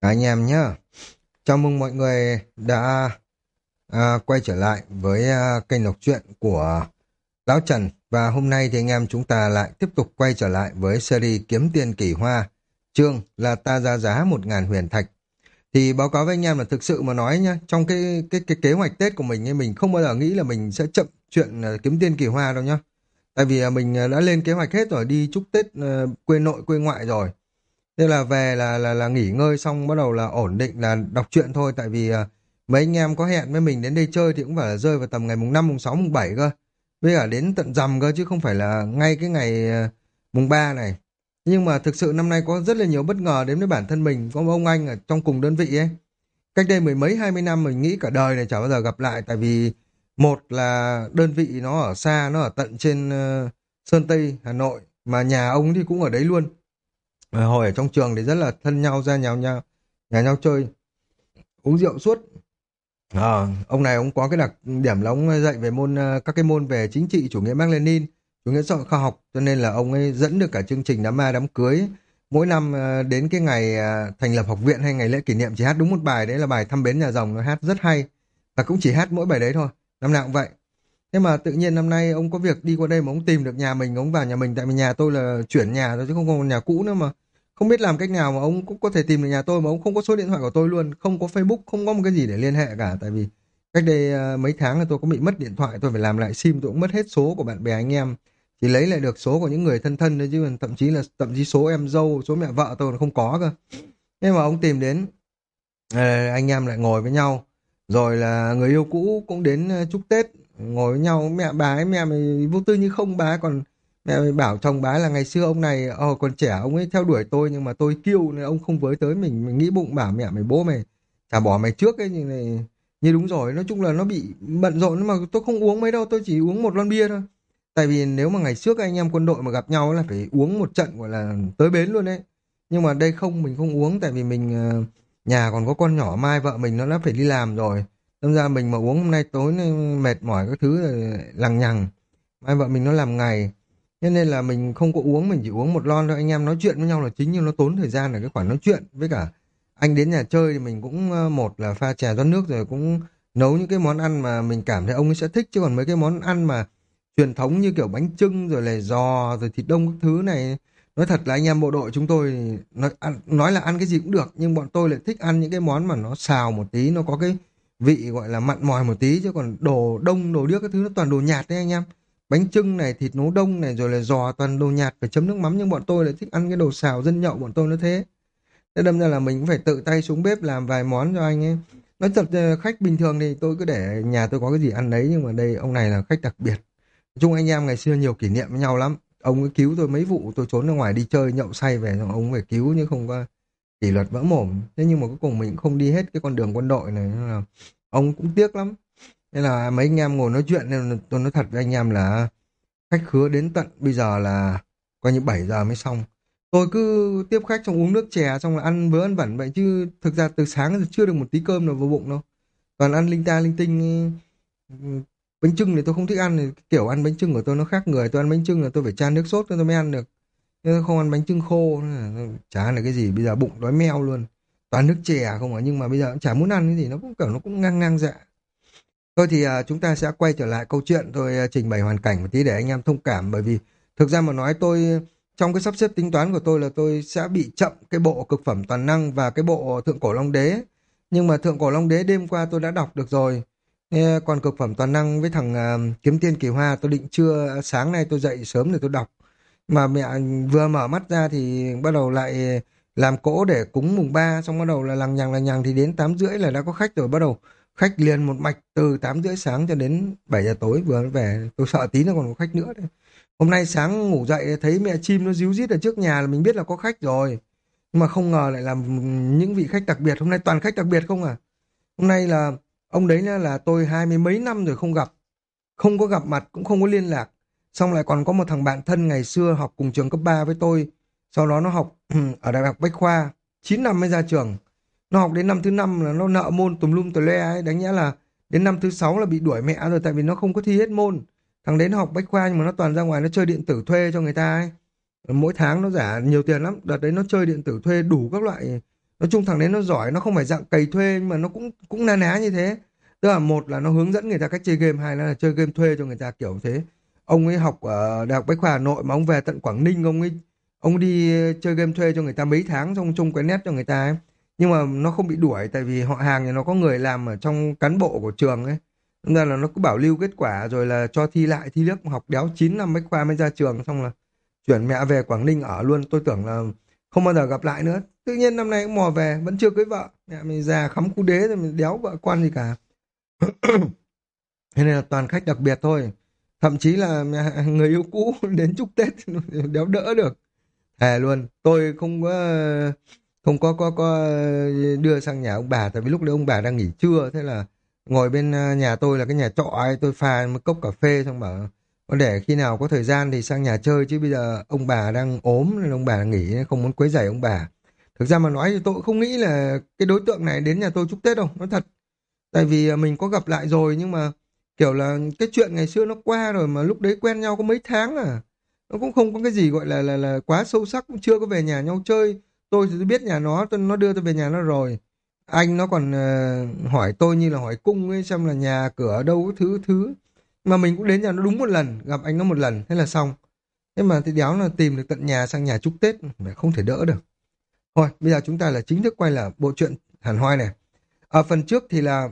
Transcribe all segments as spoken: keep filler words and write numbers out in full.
Cả anh em nhé. Chào mừng mọi người đã à, quay trở lại với à, kênh đọc truyện của Lão Trần. Và hôm nay thì anh em chúng ta lại tiếp tục quay trở lại với series Kiếm Tiền Kỳ Hoa. Chương là ta ra giá một ngàn huyền thạch. Thì báo cáo với anh em là thực sự mà nói nhá, trong cái cái cái kế hoạch Tết của mình ấy, mình không bao giờ nghĩ là mình sẽ chậm chuyện à, Kiếm Tiền Kỳ Hoa đâu nhá. Tại vì à, mình à, đã lên kế hoạch hết rồi, đi chúc Tết à, quê nội quê ngoại rồi. Thế là về là là là nghỉ ngơi xong bắt đầu là ổn định là đọc truyện thôi, tại vì à, mấy anh em có hẹn với mình đến đây chơi thì cũng phải là rơi vào tầm ngày mùng năm mùng sáu mùng bảy cơ. Với cả đến tận rằm cơ chứ không phải là ngay cái ngày à, mùng ba này. Nhưng mà thực sự năm nay có rất là nhiều bất ngờ đến với bản thân mình, có một ông anh ở trong cùng đơn vị ấy. Cách đây mười mấy hai mươi năm mình nghĩ cả đời này chả bao giờ gặp lại, tại vì một là đơn vị nó ở xa, nó ở tận trên ờ, Sơn Tây Hà Nội, mà nhà ông thì cũng ở đấy luôn. Ờ, hồi ở trong trường thì rất là thân nhau, ra nhau nhau nhà nhau chơi uống rượu suốt. Ờ, ông này ông có cái đặc điểm là ông dạy về môn ờ, các cái môn về chính trị, chủ nghĩa Mác Lênin, chủ nghĩa xã hội khoa học, cho nên là ông ấy dẫn được cả chương trình đám ma đám cưới. Mỗi năm ờ, đến cái ngày ờ, thành lập học viện hay ngày lễ kỷ niệm chỉ hát đúng một bài, đấy là bài Thăm Bến Nhà Rồng, nó hát rất hay, và cũng chỉ hát mỗi bài đấy thôi, năm nào cũng vậy. Thế mà tự nhiên năm nay ông có việc đi qua đây mà ông tìm được nhà mình, ông vào nhà mình, tại vì nhà tôi là chuyển nhà rồi chứ không còn nhà cũ nữa, mà không biết làm cách nào mà ông cũng có thể tìm được nhà tôi, mà ông không có số điện thoại của tôi luôn, không có Facebook, không có một cái gì để liên hệ cả. Tại vì cách đây à, mấy tháng là tôi có bị mất điện thoại, tôi phải làm lại sim, tôi cũng mất hết số của bạn bè anh em, chỉ lấy lại được số của những người thân thân thôi, chứ còn thậm chí là thậm chí số em dâu, số mẹ vợ tôi còn không có cơ. Nhưng mà ông tìm đến, ờ, anh em lại ngồi với nhau, rồi là người yêu cũ cũng đến ờ, chúc Tết, ngồi với nhau. Mẹ bà ấy, mẹ mày vô tư như không, bà ấy còn mẹ mày bảo chồng bà ấy là ngày xưa ông này ờ, còn trẻ ông ấy theo đuổi tôi, nhưng mà tôi kiêu nên ông không với tới mình mình nghĩ bụng bảo mẹ mày bố mày chả bỏ mày trước ấy, như này như đúng rồi. Nói chung là nó bị bận rộn, mà tôi không uống mấy đâu, tôi chỉ uống một lon bia thôi. Tại vì nếu mà ngày trước anh em quân đội mà gặp nhau là phải uống một trận gọi là tới bến luôn đấy. Nhưng mà đây không, mình không uống, tại vì mình ờ, nhà còn có con nhỏ, mai vợ mình nó đã phải đi làm rồi. Đâm ra mình mà uống hôm nay tối nay mệt mỏi các thứ rồi lằng nhằng, mai vợ mình nó làm ngày. Thế nên là mình không có uống, mình chỉ uống một lon thôi. Anh em nói chuyện với nhau là chính, nhưng nó tốn thời gian là cái khoản nói chuyện. Với cả anh đến nhà chơi thì mình cũng ờ, một là pha trà rót nước, rồi cũng nấu những cái món ăn mà mình cảm thấy ông ấy sẽ thích. Chứ còn mấy cái món ăn mà truyền thống như kiểu bánh chưng rồi là giò rồi thịt đông các thứ này, nói thật là anh em bộ đội chúng tôi thì nói, ăn, nói là ăn cái gì cũng được, nhưng bọn tôi lại thích ăn những cái món mà nó xào một tí, nó có cái vị gọi là mặn mòi một tí. Chứ còn đồ đông đồ điếc các thứ nó toàn đồ nhạt đấy anh em. Bánh chưng này, thịt nấu đông này, rồi là giò toàn đồ nhạt phải chấm nước mắm, nhưng bọn tôi lại thích ăn cái đồ xào dân nhậu, bọn tôi nó thế. Thế đâm ra là mình cũng phải tự tay xuống bếp làm vài món cho anh ấy. Nói thật ờ, khách bình thường thì tôi cứ để nhà tôi có cái gì ăn đấy, nhưng mà đây ông này là khách đặc biệt. Nói chung anh em ngày xưa nhiều kỷ niệm với nhau lắm. Ông ấy cứu tôi mấy vụ tôi trốn ra ngoài đi chơi nhậu say về, xong ông phải cứu, nhưng không có kỷ luật vỡ mồm. Thế nhưng mà cuối cùng mình cũng không đi hết cái con đường quân đội này, nên là ông cũng tiếc lắm. Nên là mấy anh em ngồi nói chuyện, nên là tôi nói thật với anh em là khách khứa đến tận bây giờ là coi như bảy giờ mới xong. Tôi cứ tiếp khách xong uống nước chè xong là ăn vớ ăn vẩn vậy, chứ thực ra từ sáng giờ chưa được một tí cơm nào vào bụng đâu. Toàn ăn linh ta linh tinh. ừ, Bánh chưng thì tôi không thích ăn, thì kiểu ăn bánh chưng của tôi nó khác người. Tôi ăn bánh chưng là tôi phải chan nước sốt tôi mới ăn được. Nhưng không ăn bánh chưng khô, chả ăn được cái gì. Bây giờ bụng đói meo luôn. Toàn nước chè không à, nhưng mà bây giờ cũng chả muốn ăn cái gì, nó cũng kiểu nó cũng ngang ngang dạ. Thôi thì à, chúng ta sẽ quay trở lại câu chuyện, tôi à, trình bày hoàn cảnh một tí để anh em thông cảm. Bởi vì thực ra mà nói tôi, trong cái sắp xếp tính toán của tôi là tôi sẽ bị chậm cái bộ cực phẩm toàn năng và cái bộ thượng cổ long đế. Nhưng mà thượng cổ long đế đêm qua tôi đã đọc được rồi. Thế còn cực phẩm toàn năng với thằng à, kiếm tiên kỳ hoa tôi định trưa sáng nay tôi dậy sớm để tôi đọc. Mà mẹ vừa mở mắt ra thì bắt đầu lại làm cỗ để cúng mùng ba, xong bắt đầu là lằng nhằng lằng nhằng, thì đến tám rưỡi là đã có khách rồi. Bắt đầu khách liền một mạch từ tám rưỡi sáng cho đến bảy giờ tối vừa mới về. Tôi sợ tí nữa còn có khách nữa đấy. Hôm nay sáng ngủ dậy thấy mẹ chim nó ríu rít ở trước nhà là mình biết là có khách rồi. Nhưng mà không ngờ lại là những vị khách đặc biệt. Hôm nay toàn khách đặc biệt không à. Hôm nay là ông đấy là, là tôi hai mươi mấy năm rồi không gặp. Không có gặp mặt, cũng không có liên lạc. Xong lại còn có một thằng bạn thân ngày xưa học cùng trường cấp ba với tôi. Sau đó nó học ở Đại học Bách Khoa, chín năm mới ra trường. Nó học đến năm thứ năm là nó nợ môn tùm lum tùm le ấy, đáng nhẽ là đến năm thứ sáu là bị đuổi mẹ rồi, tại vì nó không có thi hết môn. Thằng đấy nó học Bách Khoa nhưng mà nó toàn ra ngoài nó chơi điện tử thuê cho người ta ấy. Mỗi tháng nó giả nhiều tiền lắm, đợt đấy nó chơi điện tử thuê đủ các loại, Nói chung thằng đấy nó giỏi, nó không phải dạng cày thuê nhưng mà nó cũng cũng na ná như thế. Tức là một là nó hướng dẫn người ta cách chơi game, hai là chơi game thuê cho người ta kiểu thế. Ông ấy học ở Đại học Bách khoa Hà Nội mà ông về tận Quảng Ninh, ông ấy ông đi chơi game thuê cho người ta mấy tháng xong chung cái nét cho người ta ấy. Nhưng mà nó không bị đuổi tại vì họ hàng thì nó có người làm ở trong cán bộ của trường ấy. Nên ra là nó cứ bảo lưu kết quả rồi là cho thi lại, thi liếc học đéo chín năm Bách khoa mới ra trường, xong là chuyển mẹ về Quảng Ninh ở luôn. Tôi tưởng là không bao giờ gặp lại nữa. Tự nhiên năm nay cũng mò về vẫn chưa cưới vợ, mẹ mình già khắm cú đế rồi, mình đéo vợ con gì cả. Thế nên là toàn khách đặc biệt thôi, thậm chí là mẹ, người yêu cũ đến chúc Tết đéo đỡ được. Thề luôn, tôi không có không có có có đưa sang nhà ông bà tại vì lúc đấy ông bà đang nghỉ trưa, thế là ngồi bên ờ, nhà tôi là cái nhà trọ ấy, tôi pha một cốc cà phê xong bảo "Có để khi nào có thời gian thì sang nhà chơi chứ bây giờ ông bà đang ốm nên ông bà nghỉ nên không muốn quấy rầy ông bà." Thực ra mà nói thì tôi cũng không nghĩ là cái đối tượng này đến nhà tôi chúc Tết đâu, nói thật. Tại vì à, mình có gặp lại rồi nhưng mà kiểu là cái chuyện ngày xưa nó qua rồi, mà lúc đấy quen nhau có mấy tháng à. Nó cũng không có cái gì gọi là là là quá sâu sắc, cũng chưa có về nhà nhau chơi. Tôi thì tôi biết nhà nó, tôi, nó đưa tôi về nhà nó rồi. Anh nó còn ờ, hỏi tôi như là hỏi cung ấy, xem là nhà cửa ở đâu cái thứ thứ. Mà mình cũng đến nhà nó đúng một lần, gặp anh nó một lần, thế là xong. Thế mà thì đéo là tìm được tận nhà sang nhà chúc Tết, mà không thể đỡ được. Thôi, bây giờ chúng ta là chính thức quay lại bộ truyện hàn hoi này. Ở phần trước thì là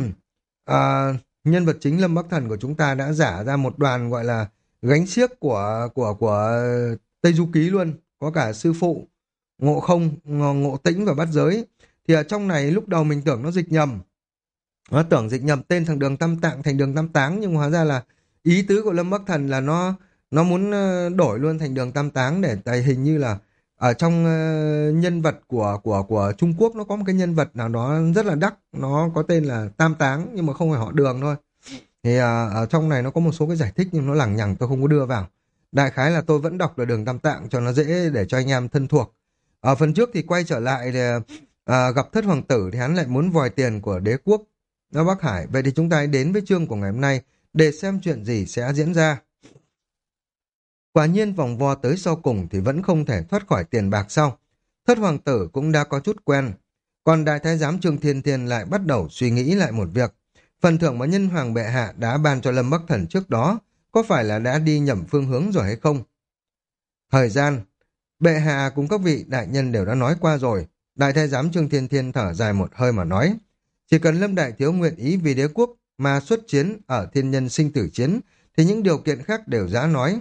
à, nhân vật chính Lâm Bắc Thần của chúng ta đã giả ra một đoàn gọi là gánh xiếc của của của Tây Du Ký luôn, có cả sư phụ Ngộ Không, Ngộ, Ngộ Tĩnh và Bát Giới. Thì ở trong này lúc đầu mình tưởng nó dịch nhầm, nó tưởng dịch nhầm tên thằng Đường Tam Tạng thành Đường Tam Táng, nhưng hóa ra là ý tứ của Lâm Bắc Thần là nó nó muốn ờ, đổi luôn thành Đường Tam Táng, để tại hình như là ở trong ờ, nhân vật của của của Trung Quốc nó có một cái nhân vật nào đó rất là đắc, nó có tên là Tam Táng nhưng mà không phải họ Đường thôi. Thì à, ở trong này nó có một số cái giải thích nhưng nó lằng nhằng tôi không có đưa vào. Đại khái là tôi vẫn đọc là Đường Tam Tạng cho nó dễ để cho anh em thân thuộc. Ở phần trước thì quay trở lại thì, à, gặp thất hoàng tử thì hắn lại muốn vòi tiền của đế quốc ở Bắc Hải. Vậy thì chúng ta hãy đến với chương của ngày hôm nay để xem chuyện gì sẽ diễn ra. Quả nhiên vòng vo tới sau cùng thì vẫn không thể thoát khỏi tiền bạc sau. Thất hoàng tử cũng đã có chút quen. Còn đại thái giám Trương Thiên Thiên lại bắt đầu suy nghĩ lại một việc. Phần thưởng mà nhân hoàng bệ hạ đã ban cho Lâm Bắc Thần trước đó có phải là đã đi nhầm phương hướng rồi hay không? Thời gian, bệ hạ cùng các vị đại nhân đều đã nói qua rồi. Đại thái giám Trương Thiên Thiên thở dài một hơi mà nói. Chỉ cần Lâm Đại Thiếu nguyện ý vì đế quốc mà xuất chiến ở thiên nhân sinh tử chiến thì những điều kiện khác đều dã nói.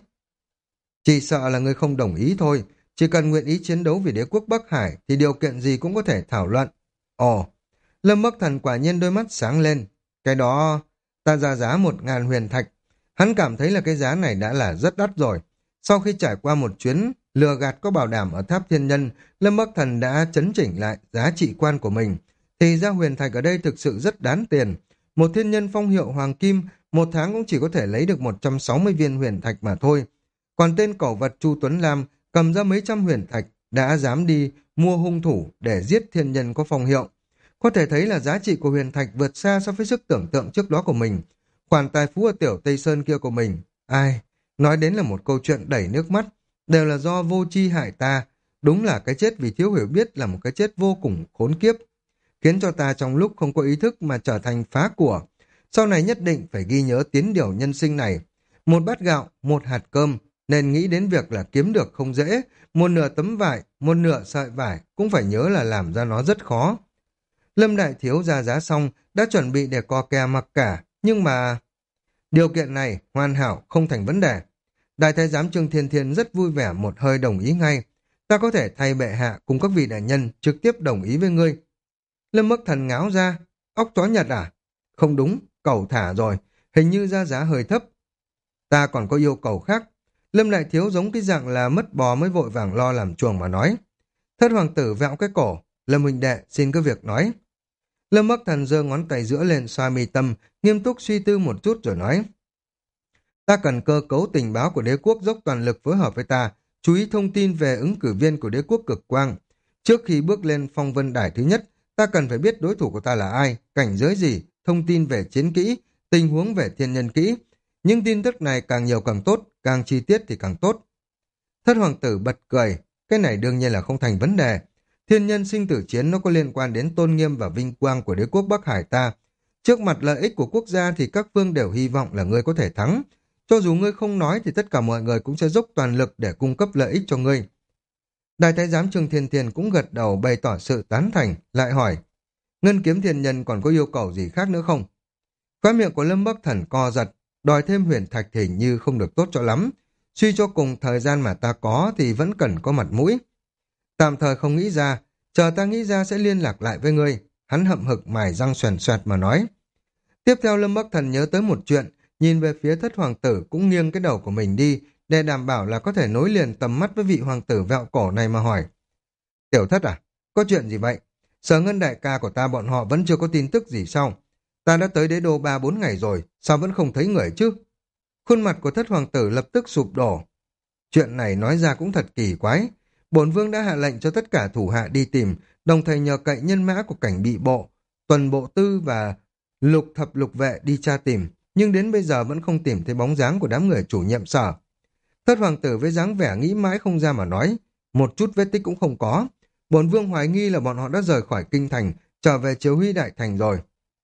Chỉ sợ là ngươi không đồng ý thôi. Chỉ cần nguyện ý chiến đấu vì đế quốc Bắc Hải thì điều kiện gì cũng có thể thảo luận. Ồ, Lâm Bắc Thần quả nhiên đôi mắt sáng lên. Cái đó, ta ra giá một ngàn huyền thạch. Hắn cảm thấy là cái giá này đã là rất đắt rồi. Sau khi trải qua một chuyến lừa gạt có bảo đảm ở tháp thiên nhân, Lâm Bắc Thần đã chấn chỉnh lại giá trị quan của mình. Thì ra huyền thạch ở đây thực sự rất đáng tiền. Một thiên nhân phong hiệu hoàng kim, một tháng cũng chỉ có thể lấy được một trăm sáu mươi viên huyền thạch mà thôi. Còn tên cẩu vật Chu Tuấn Lam cầm ra mấy trăm huyền thạch đã dám đi mua hung thủ để giết thiên nhân có phong hiệu. Có thể thấy là giá trị của huyền thạch vượt xa so với sức tưởng tượng trước đó của mình. Khoản tài phú ở tiểu Tây Sơn kia của mình, ai, nói đến là một câu chuyện đầy nước mắt, đều là do vô tri hại ta. Đúng là cái chết vì thiếu hiểu biết là một cái chết vô cùng khốn kiếp, khiến cho ta trong lúc không có ý thức mà trở thành phá của. Sau này nhất định phải ghi nhớ tiến điều nhân sinh này. Một bát gạo, một hạt cơm, nên nghĩ đến việc là kiếm được không dễ. Một nửa tấm vải, một nửa sợi vải cũng phải nhớ là làm ra nó rất khó. Lâm Đại Thiếu ra giá xong, đã chuẩn bị để co kè mặc cả, nhưng mà điều kiện này hoàn hảo không thành vấn đề. Đại thái giám Trương Thiên Thiên rất vui vẻ một hơi đồng ý ngay. Ta có thể thay bệ hạ cùng các vị đại nhân trực tiếp đồng ý với ngươi. Lâm Bắc Thần ngáo ra, óc chó Nhật à? Không đúng, cẩu thả rồi, hình như ra giá hơi thấp. Ta còn có yêu cầu khác. Lâm Đại Thiếu giống cái dạng là mất bò mới vội vàng lo làm chuồng mà nói. Thất hoàng tử vẹo cái cổ, Lâm huynh đệ xin cứ việc nói. Lâm Bắc Thần giơ ngón tay giữa lên xoa mi tâm, nghiêm túc suy tư một chút rồi nói. Ta cần cơ cấu tình báo của đế quốc dốc toàn lực phối hợp với ta, chú ý thông tin về ứng cử viên của đế quốc cực quang. Trước khi bước lên phong vân đài thứ nhất, ta cần phải biết đối thủ của ta là ai, cảnh giới gì, thông tin về chiến kỹ, tình huống về thiên nhân kỹ. Nhưng tin tức này càng nhiều càng tốt, càng chi tiết thì càng tốt. Thất hoàng tử bật cười, cái này đương nhiên là không thành vấn đề. Thiên nhân sinh tử chiến nó có liên quan đến tôn nghiêm và vinh quang của đế quốc Bắc Hải ta. Trước mặt lợi ích của quốc gia thì các phương đều hy vọng là ngươi có thể thắng. Cho dù ngươi không nói thì tất cả mọi người cũng sẽ dốc toàn lực để cung cấp lợi ích cho ngươi. Đại thái giám Trương Thiên Thiên cũng gật đầu bày tỏ sự tán thành, lại hỏi, Ngân Kiếm Thiên Nhân còn có yêu cầu gì khác nữa không? Khóe miệng của Lâm Bắc Thần co giật, đòi thêm huyền thạch thì hình như không được tốt cho lắm. Suy cho cùng thời gian mà ta có thì vẫn cần có mặt mũi. Tạm thời không nghĩ ra, chờ ta nghĩ ra sẽ liên lạc lại với ngươi. Hắn hậm hực mài răng xoèn xoẹt mà nói. Tiếp theo Lâm Bắc Thần nhớ tới một chuyện, nhìn về phía thất hoàng tử cũng nghiêng cái đầu của mình đi, để đảm bảo là có thể nối liền tầm mắt với vị hoàng tử vẹo cổ này mà hỏi. Tiểu thất à, có chuyện gì vậy? Sở Ngân đại ca của ta bọn họ vẫn chưa có tin tức gì sao? Ta đã tới đế đô ba bốn ngày rồi, sao vẫn không thấy người chứ? Khuôn mặt của thất hoàng tử lập tức sụp đổ. Chuyện này nói ra cũng thật kỳ quái. Bổn vương đã hạ lệnh cho tất cả thủ hạ đi tìm, đồng thời nhờ cậy nhân mã của cảnh bị bộ, tuần bộ tư và lục thập lục vệ đi tra tìm, nhưng đến bây giờ vẫn không tìm thấy bóng dáng của đám người chủ nhiệm sở. Thất hoàng tử với dáng vẻ nghĩ mãi không ra mà nói, một chút vết tích cũng không có. Bổn vương hoài nghi là bọn họ đã rời khỏi kinh thành, trở về Chiếu Huy đại thành rồi.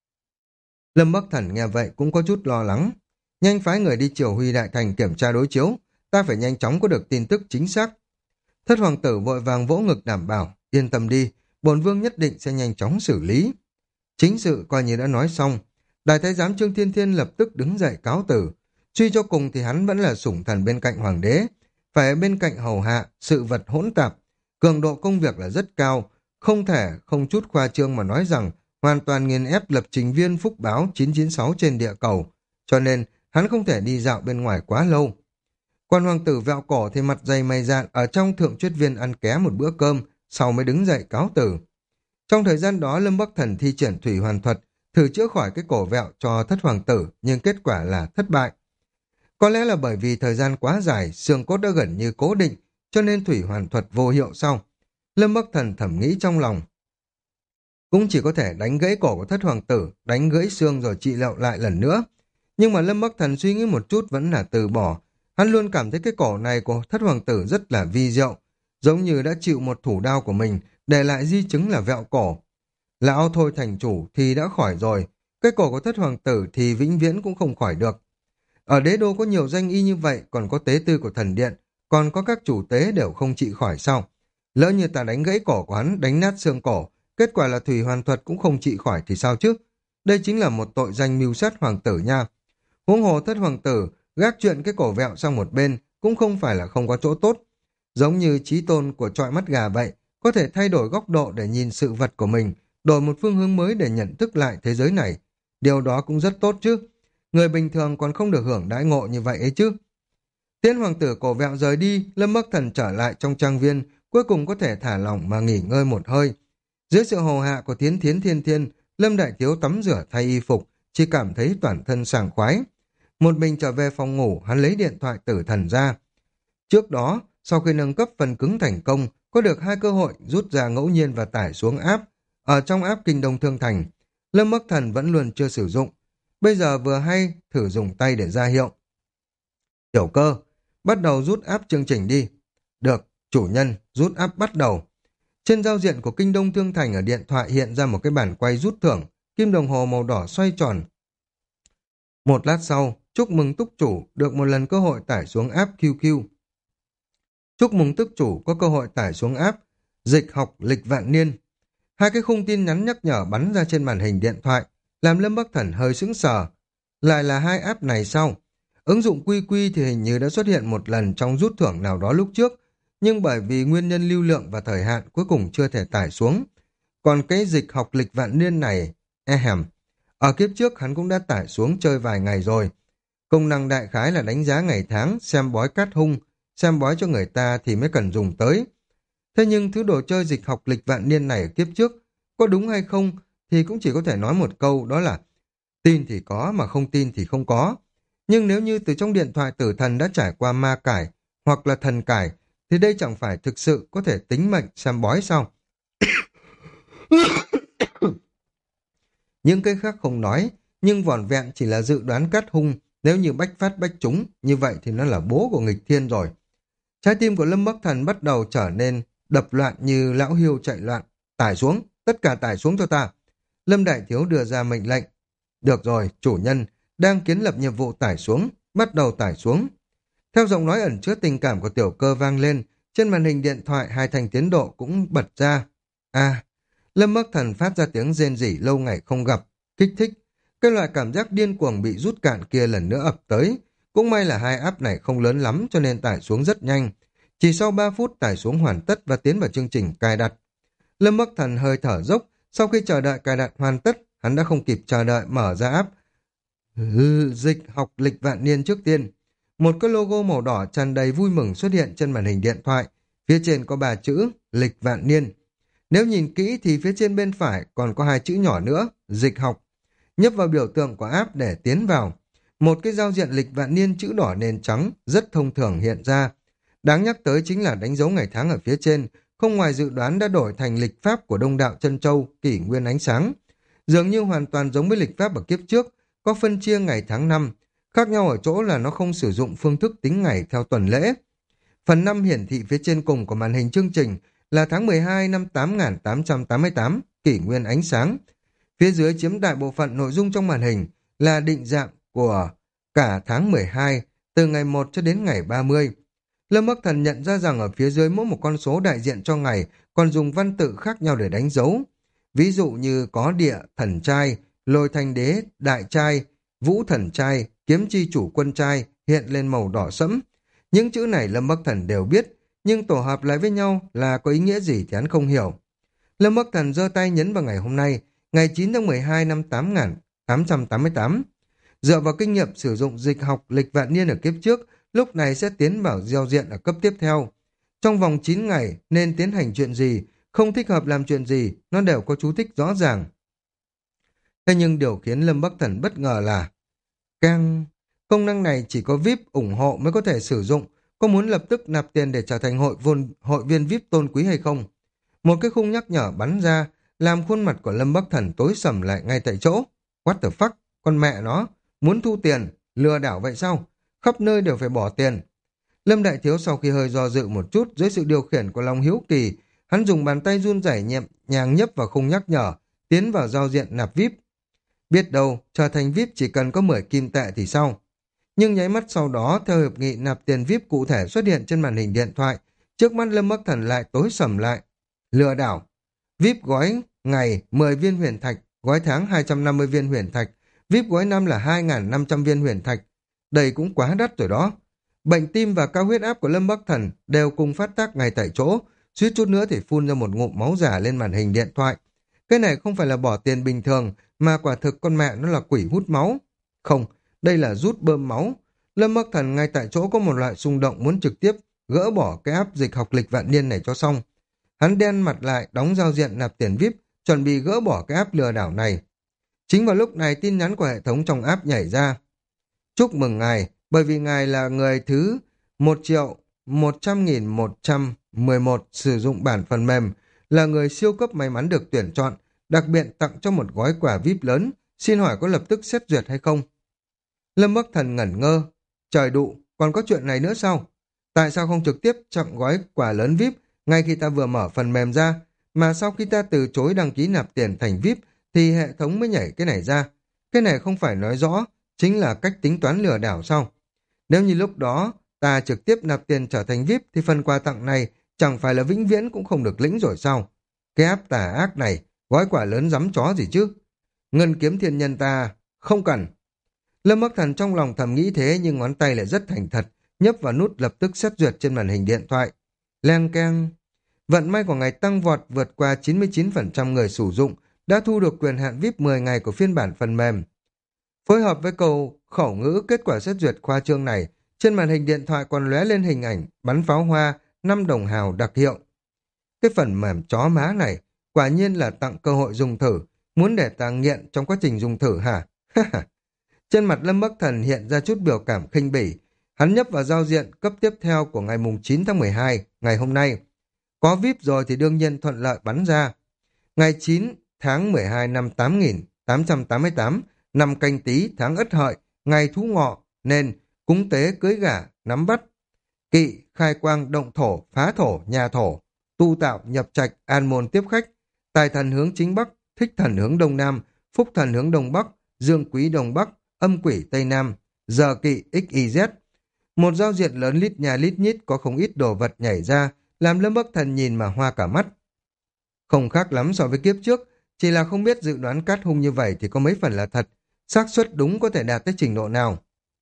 Lâm Bắc Thần nghe vậy cũng có chút lo lắng. Nhanh phái người đi Chiếu Huy đại thành kiểm tra đối chiếu, ta phải nhanh chóng có được tin tức chính xác. Thất hoàng tử vội vàng vỗ ngực đảm bảo, yên tâm đi, bổn vương nhất định sẽ nhanh chóng xử lý. Chính sự coi như đã nói xong, đại thái giám Trương Thiên Thiên lập tức đứng dậy cáo tử. Suy cho cùng thì hắn vẫn là sủng thần bên cạnh hoàng đế, phải ở bên cạnh hầu hạ, sự vật hỗn tạp, cường độ công việc là rất cao, không thể không chút khoa trương mà nói rằng hoàn toàn nghiền ép lập trình viên phúc báo chín chín sáu trên địa cầu, cho nên hắn không thể đi dạo bên ngoài quá lâu. Quan hoàng tử vẹo cổ thì mặt dày mày dạn ở trong thượng truyết viên ăn ké một bữa cơm, sau mới đứng dậy cáo tử. Trong thời gian đó Lâm Bắc Thần thi triển thủy hoàn thuật, thử chữa khỏi cái cổ vẹo cho thất hoàng tử, nhưng kết quả là thất bại. Có lẽ là bởi vì thời gian quá dài, xương cốt đã gần như cố định, cho nên thủy hoàn thuật vô hiệu sau. Lâm Bắc Thần thầm nghĩ trong lòng. Cũng chỉ có thể đánh gãy cổ của thất hoàng tử, đánh gãy xương rồi trị liệu lại lần nữa. Nhưng mà Lâm Bắc Thần suy nghĩ một chút vẫn là từ bỏ. Hắn luôn cảm thấy cái cổ này của thất hoàng tử rất là vi diệu, giống như đã chịu một thủ đao của mình, để lại di chứng là vẹo cổ. Lão thôi thành chủ thì đã khỏi rồi, cái cổ của thất hoàng tử thì vĩnh viễn cũng không khỏi được. Ở đế đô có nhiều danh y như vậy, còn có tế tư của thần điện, còn có các chủ tế đều không trị khỏi sao. Lỡ như ta đánh gãy cổ của hắn, đánh nát xương cổ, kết quả là thủy hoàn thuật cũng không trị khỏi thì sao chứ? Đây chính là một tội danh mưu sát hoàng tử nha. Huống hồ thất hoàng tử, gác chuyện cái cổ vẹo sang một bên, cũng không phải là không có chỗ tốt. Giống như chí tôn của trọi mắt gà vậy, có thể thay đổi góc độ để nhìn sự vật của mình, đổi một phương hướng mới để nhận thức lại thế giới này. Điều đó cũng rất tốt chứ. Người bình thường còn không được hưởng đãi ngộ như vậy ấy chứ. Tiễn hoàng tử cổ vẹo rời đi, Lâm Bắc Thần trở lại trong trang viên, cuối cùng có thể thả lỏng mà nghỉ ngơi một hơi. Dưới sự hầu hạ của Thiến Thiến Thiên Thiên, Lâm Đại Thiếu tắm rửa thay y phục, chỉ cảm thấy toàn thân sảng khoái. Một mình trở về phòng ngủ, hắn lấy điện thoại tử thần ra. Trước đó, sau khi nâng cấp phần cứng thành công, có được hai cơ hội rút ra ngẫu nhiên và tải xuống app. Ở trong app Kinh Đông Thương Thành, Lâm Bắc Thần vẫn luôn chưa sử dụng. Bây giờ vừa hay thử dùng tay để ra hiệu. Tiểu Cơ, bắt đầu rút app chương trình đi. Được, chủ nhân, rút app bắt đầu. Trên giao diện của Kinh Đông Thương Thành ở điện thoại hiện ra một cái bản quay rút thưởng, kim đồng hồ màu đỏ xoay tròn. Một lát sau, chúc mừng túc chủ được một lần cơ hội tải xuống app quy quy. Chúc mừng túc chủ có cơ hội tải xuống app Dịch học lịch vạn niên. Hai cái khung tin nhắn nhắc nhở bắn ra trên màn hình điện thoại, làm Lâm Bắc Thần hơi sững sờ. Lại là hai app này sau. Ứng dụng quy quy thì hình như đã xuất hiện một lần trong rút thưởng nào đó lúc trước, nhưng bởi vì nguyên nhân lưu lượng và thời hạn cuối cùng chưa thể tải xuống. Còn cái dịch học lịch vạn niên này, ehem, ở kiếp trước hắn cũng đã tải xuống chơi vài ngày rồi. Công năng đại khái là đánh giá ngày tháng, xem bói cát hung, xem bói cho người ta thì mới cần dùng tới. Thế nhưng thứ đồ chơi dịch học lịch vạn niên này ở kiếp trước, có đúng hay không thì cũng chỉ có thể nói một câu, đó là tin thì có mà không tin thì không có. Nhưng nếu như từ trong điện thoại tử thần đã trải qua ma cải hoặc là thần cải, thì đây chẳng phải thực sự có thể tính mệnh xem bói sao? Những cái khác không nói, nhưng vỏn vẹn chỉ là dự đoán cát hung, nếu như bách phát bách trúng, như vậy thì nó là bố của nghịch thiên rồi. Trái tim của Lâm Bắc Thần bắt đầu trở nên đập loạn như lão hiêu chạy loạn. Tải xuống, tất cả tải xuống cho ta. Lâm Đại Thiếu đưa ra mệnh lệnh. Được rồi, chủ nhân, đang kiến lập nhiệm vụ tải xuống, bắt đầu tải xuống. Theo giọng nói ẩn chứa tình cảm của Tiểu Cơ vang lên, trên màn hình điện thoại hai thành tiến độ cũng bật ra. À, Lâm Bắc Thần phát ra tiếng rên rỉ lâu ngày không gặp, kích thích. Cái loại cảm giác điên cuồng bị rút cạn kia lần nữa ập tới. Cũng may là hai app này không lớn lắm cho nên tải xuống rất nhanh. Chỉ sau ba phút tải xuống hoàn tất và tiến vào chương trình cài đặt. Lâm Bắc Thần hơi thở dốc, sau khi chờ đợi cài đặt hoàn tất, hắn đã không kịp chờ đợi mở ra app. Hừ, dịch học lịch vạn niên trước tiên. Một cái logo màu đỏ tràn đầy vui mừng xuất hiện trên màn hình điện thoại. Phía trên có ba chữ lịch vạn niên. Nếu nhìn kỹ thì phía trên bên phải còn có hai chữ nhỏ nữa, dịch học. Nhấp vào biểu tượng của app để tiến vào. Một cái giao diện lịch vạn niên chữ đỏ nền trắng rất thông thường hiện ra. Đáng nhắc tới chính là đánh dấu ngày tháng ở phía trên, không ngoài dự đoán đã đổi thành lịch pháp của Đông Đạo Chân Châu, kỷ nguyên ánh sáng. Dường như hoàn toàn giống với lịch pháp ở kiếp trước, có phân chia ngày tháng năm. Khác nhau ở chỗ là nó không sử dụng phương thức tính ngày theo tuần lễ. Phần năm hiển thị phía trên cùng của màn hình chương trình là tháng mười hai năm tám nghìn tám trăm tám mươi tám, kỷ nguyên ánh sáng. Phía dưới chiếm đại bộ phận nội dung trong màn hình là định dạng của cả tháng mười hai, từ ngày một cho đến ngày ba mươi. Lâm Bắc Thần nhận ra rằng ở phía dưới mỗi một con số đại diện cho ngày còn dùng văn tự khác nhau để đánh dấu. Ví dụ như có địa, thần trai, lôi thanh đế, đại trai, vũ thần trai, kiếm chi chủ quân trai hiện lên màu đỏ sẫm. Những chữ này Lâm Bắc Thần đều biết, nhưng tổ hợp lại với nhau là có ý nghĩa gì thì hắn không hiểu. Lâm Bắc Thần giơ tay nhấn vào ngày hôm nay, ngày chín tháng mười hai năm tám nghìn tám trăm tám mươi tám. Dựa vào kinh nghiệm sử dụng dịch học lịch vạn niên ở kiếp trước, lúc này sẽ tiến vào giao diện ở cấp tiếp theo. Trong vòng chín ngày nên tiến hành chuyện gì, không thích hợp làm chuyện gì, nó đều có chú thích rõ ràng. Thế nhưng điều khiến Lâm Bắc Thần bất ngờ là Càng... công năng này chỉ có vi ai pi ủng hộ mới có thể sử dụng, có muốn lập tức nạp tiền để trở thành hội, vôn, hội viên vi ai pi tôn quý hay không? Một cái khung nhắc nhở bắn ra, làm khuôn mặt của Lâm Bắc Thần tối sầm lại ngay tại chỗ. What the fuck? Con mẹ nó, muốn thu tiền, lừa đảo vậy sao? Khắp nơi đều phải bỏ tiền. Lâm Đại Thiếu sau khi hơi do dự một chút dưới sự điều khiển của lòng hiếu kỳ, hắn dùng bàn tay run rẩy nhẹ nhàng nhấp vào khung nhắc nhở, tiến vào giao diện nạp vi ai pi. Biết đâu, trở thành vi ai pi chỉ cần có mười kim tệ thì sao? Nhưng nháy mắt sau đó, theo hiệp nghị nạp tiền vi ai pi cụ thể xuất hiện trên màn hình điện thoại, trước mắt Lâm Bắc Thần lại tối sầm lại. Lừa đảo. vi ai pi gói ngày mười viên huyền thạch, gói tháng hai trăm năm mươi viên huyền thạch, vi ai pi gói năm là hai nghìn năm trăm viên huyền thạch. Đây cũng quá đắt rồi đó. Bệnh tim và cao huyết áp của Lâm Bắc Thần đều cùng phát tác ngay tại chỗ, suýt chút nữa thì phun ra một ngụm máu giả lên màn hình điện thoại. Cái này không phải là bỏ tiền bình thường, mà quả thực con mẹ nó là quỷ hút máu. Không, đây là rút bơm máu. Lâm Bắc Thần ngay tại chỗ có một loại xung động muốn trực tiếp gỡ bỏ cái app dịch học lịch vạn niên này cho xong. Hắn đen mặt lại, đóng giao diện nạp tiền vi ai pi, chuẩn bị gỡ bỏ cái app lừa đảo này. Chính vào lúc này tin nhắn của hệ thống trong app nhảy ra. Chúc mừng ngài, bởi vì ngài là người thứ một triệu một trăm nghìn một trăm mười một sử dụng bản phần mềm, là người siêu cấp may mắn được tuyển chọn, đặc biệt tặng cho một gói quà vi ai pi lớn, xin hỏi có lập tức xét duyệt hay không? Lâm Bắc Thần ngẩn ngơ, trời đụ, còn có chuyện này nữa sao? Tại sao không trực tiếp tặng gói quà lớn vi ai pi ngay khi ta vừa mở phần mềm ra, mà sau khi ta từ chối đăng ký nạp tiền thành vi ai pi thì hệ thống mới nhảy cái này ra? Cái này không phải nói rõ chính là cách tính toán lừa đảo sao? Nếu như lúc đó ta trực tiếp nạp tiền trở thành vi ai pi thì phần quà tặng này chẳng phải là vĩnh viễn cũng không được lĩnh rồi sao? Cái app tà ác này, gói quà lớn dám chó gì chứ? Ngân kiếm thiên nhân ta, không cần. Lâm Bắc Thần trong lòng thầm nghĩ thế nhưng ngón tay lại rất thành thật, nhấp vào nút lập tức xét duyệt trên màn hình điện thoại. Leng keng. Vận may của ngày tăng vọt vượt qua chín mươi chín phần trăm người sử dụng đã thu được quyền hạn vi ai pi mười ngày của phiên bản phần mềm. Phối hợp với câu khẩu ngữ kết quả xét duyệt khoa trương này, trên màn hình điện thoại còn lóe lên hình ảnh bắn pháo hoa năm đồng hào đặc hiệu. Cái phần mềm chó má này quả nhiên là tặng cơ hội dùng thử, muốn để ta nghiện trong quá trình dùng thử hả? Trên mặt Lâm Bắc Thần hiện ra chút biểu cảm khinh bỉ. Hắn nhấp vào giao diện cấp tiếp theo của ngày mùng chín tháng mười hai, ngày hôm nay. Có vi ai pi rồi thì đương nhiên thuận lợi bắn ra. Ngày chín tháng mười hai năm tám nghìn tám trăm tám mươi tám, năm Canh Tý tháng Ất Hợi, ngày Thú Ngọ, nên cúng tế cưới gả, nắm bắt. Kỵ, khai quang, động thổ, phá thổ, nhà thổ. tu tạo, nhập trạch, an môn tiếp khách, tài thần hướng chính bắc, thích thần hướng đông nam, phúc thần hướng đông bắc, dương quý đông bắc, âm quỷ tây nam, giờ kỵ ích y dét. Một giao diện lớn lít nhà lít nhít có không ít đồ vật nhảy ra, làm Lâm Bắc Thần nhìn mà hoa cả mắt. Không khác lắm so với kiếp trước, chỉ là không biết dự đoán cát hung như vậy thì có mấy phần là thật, xác suất đúng có thể đạt tới trình độ nào.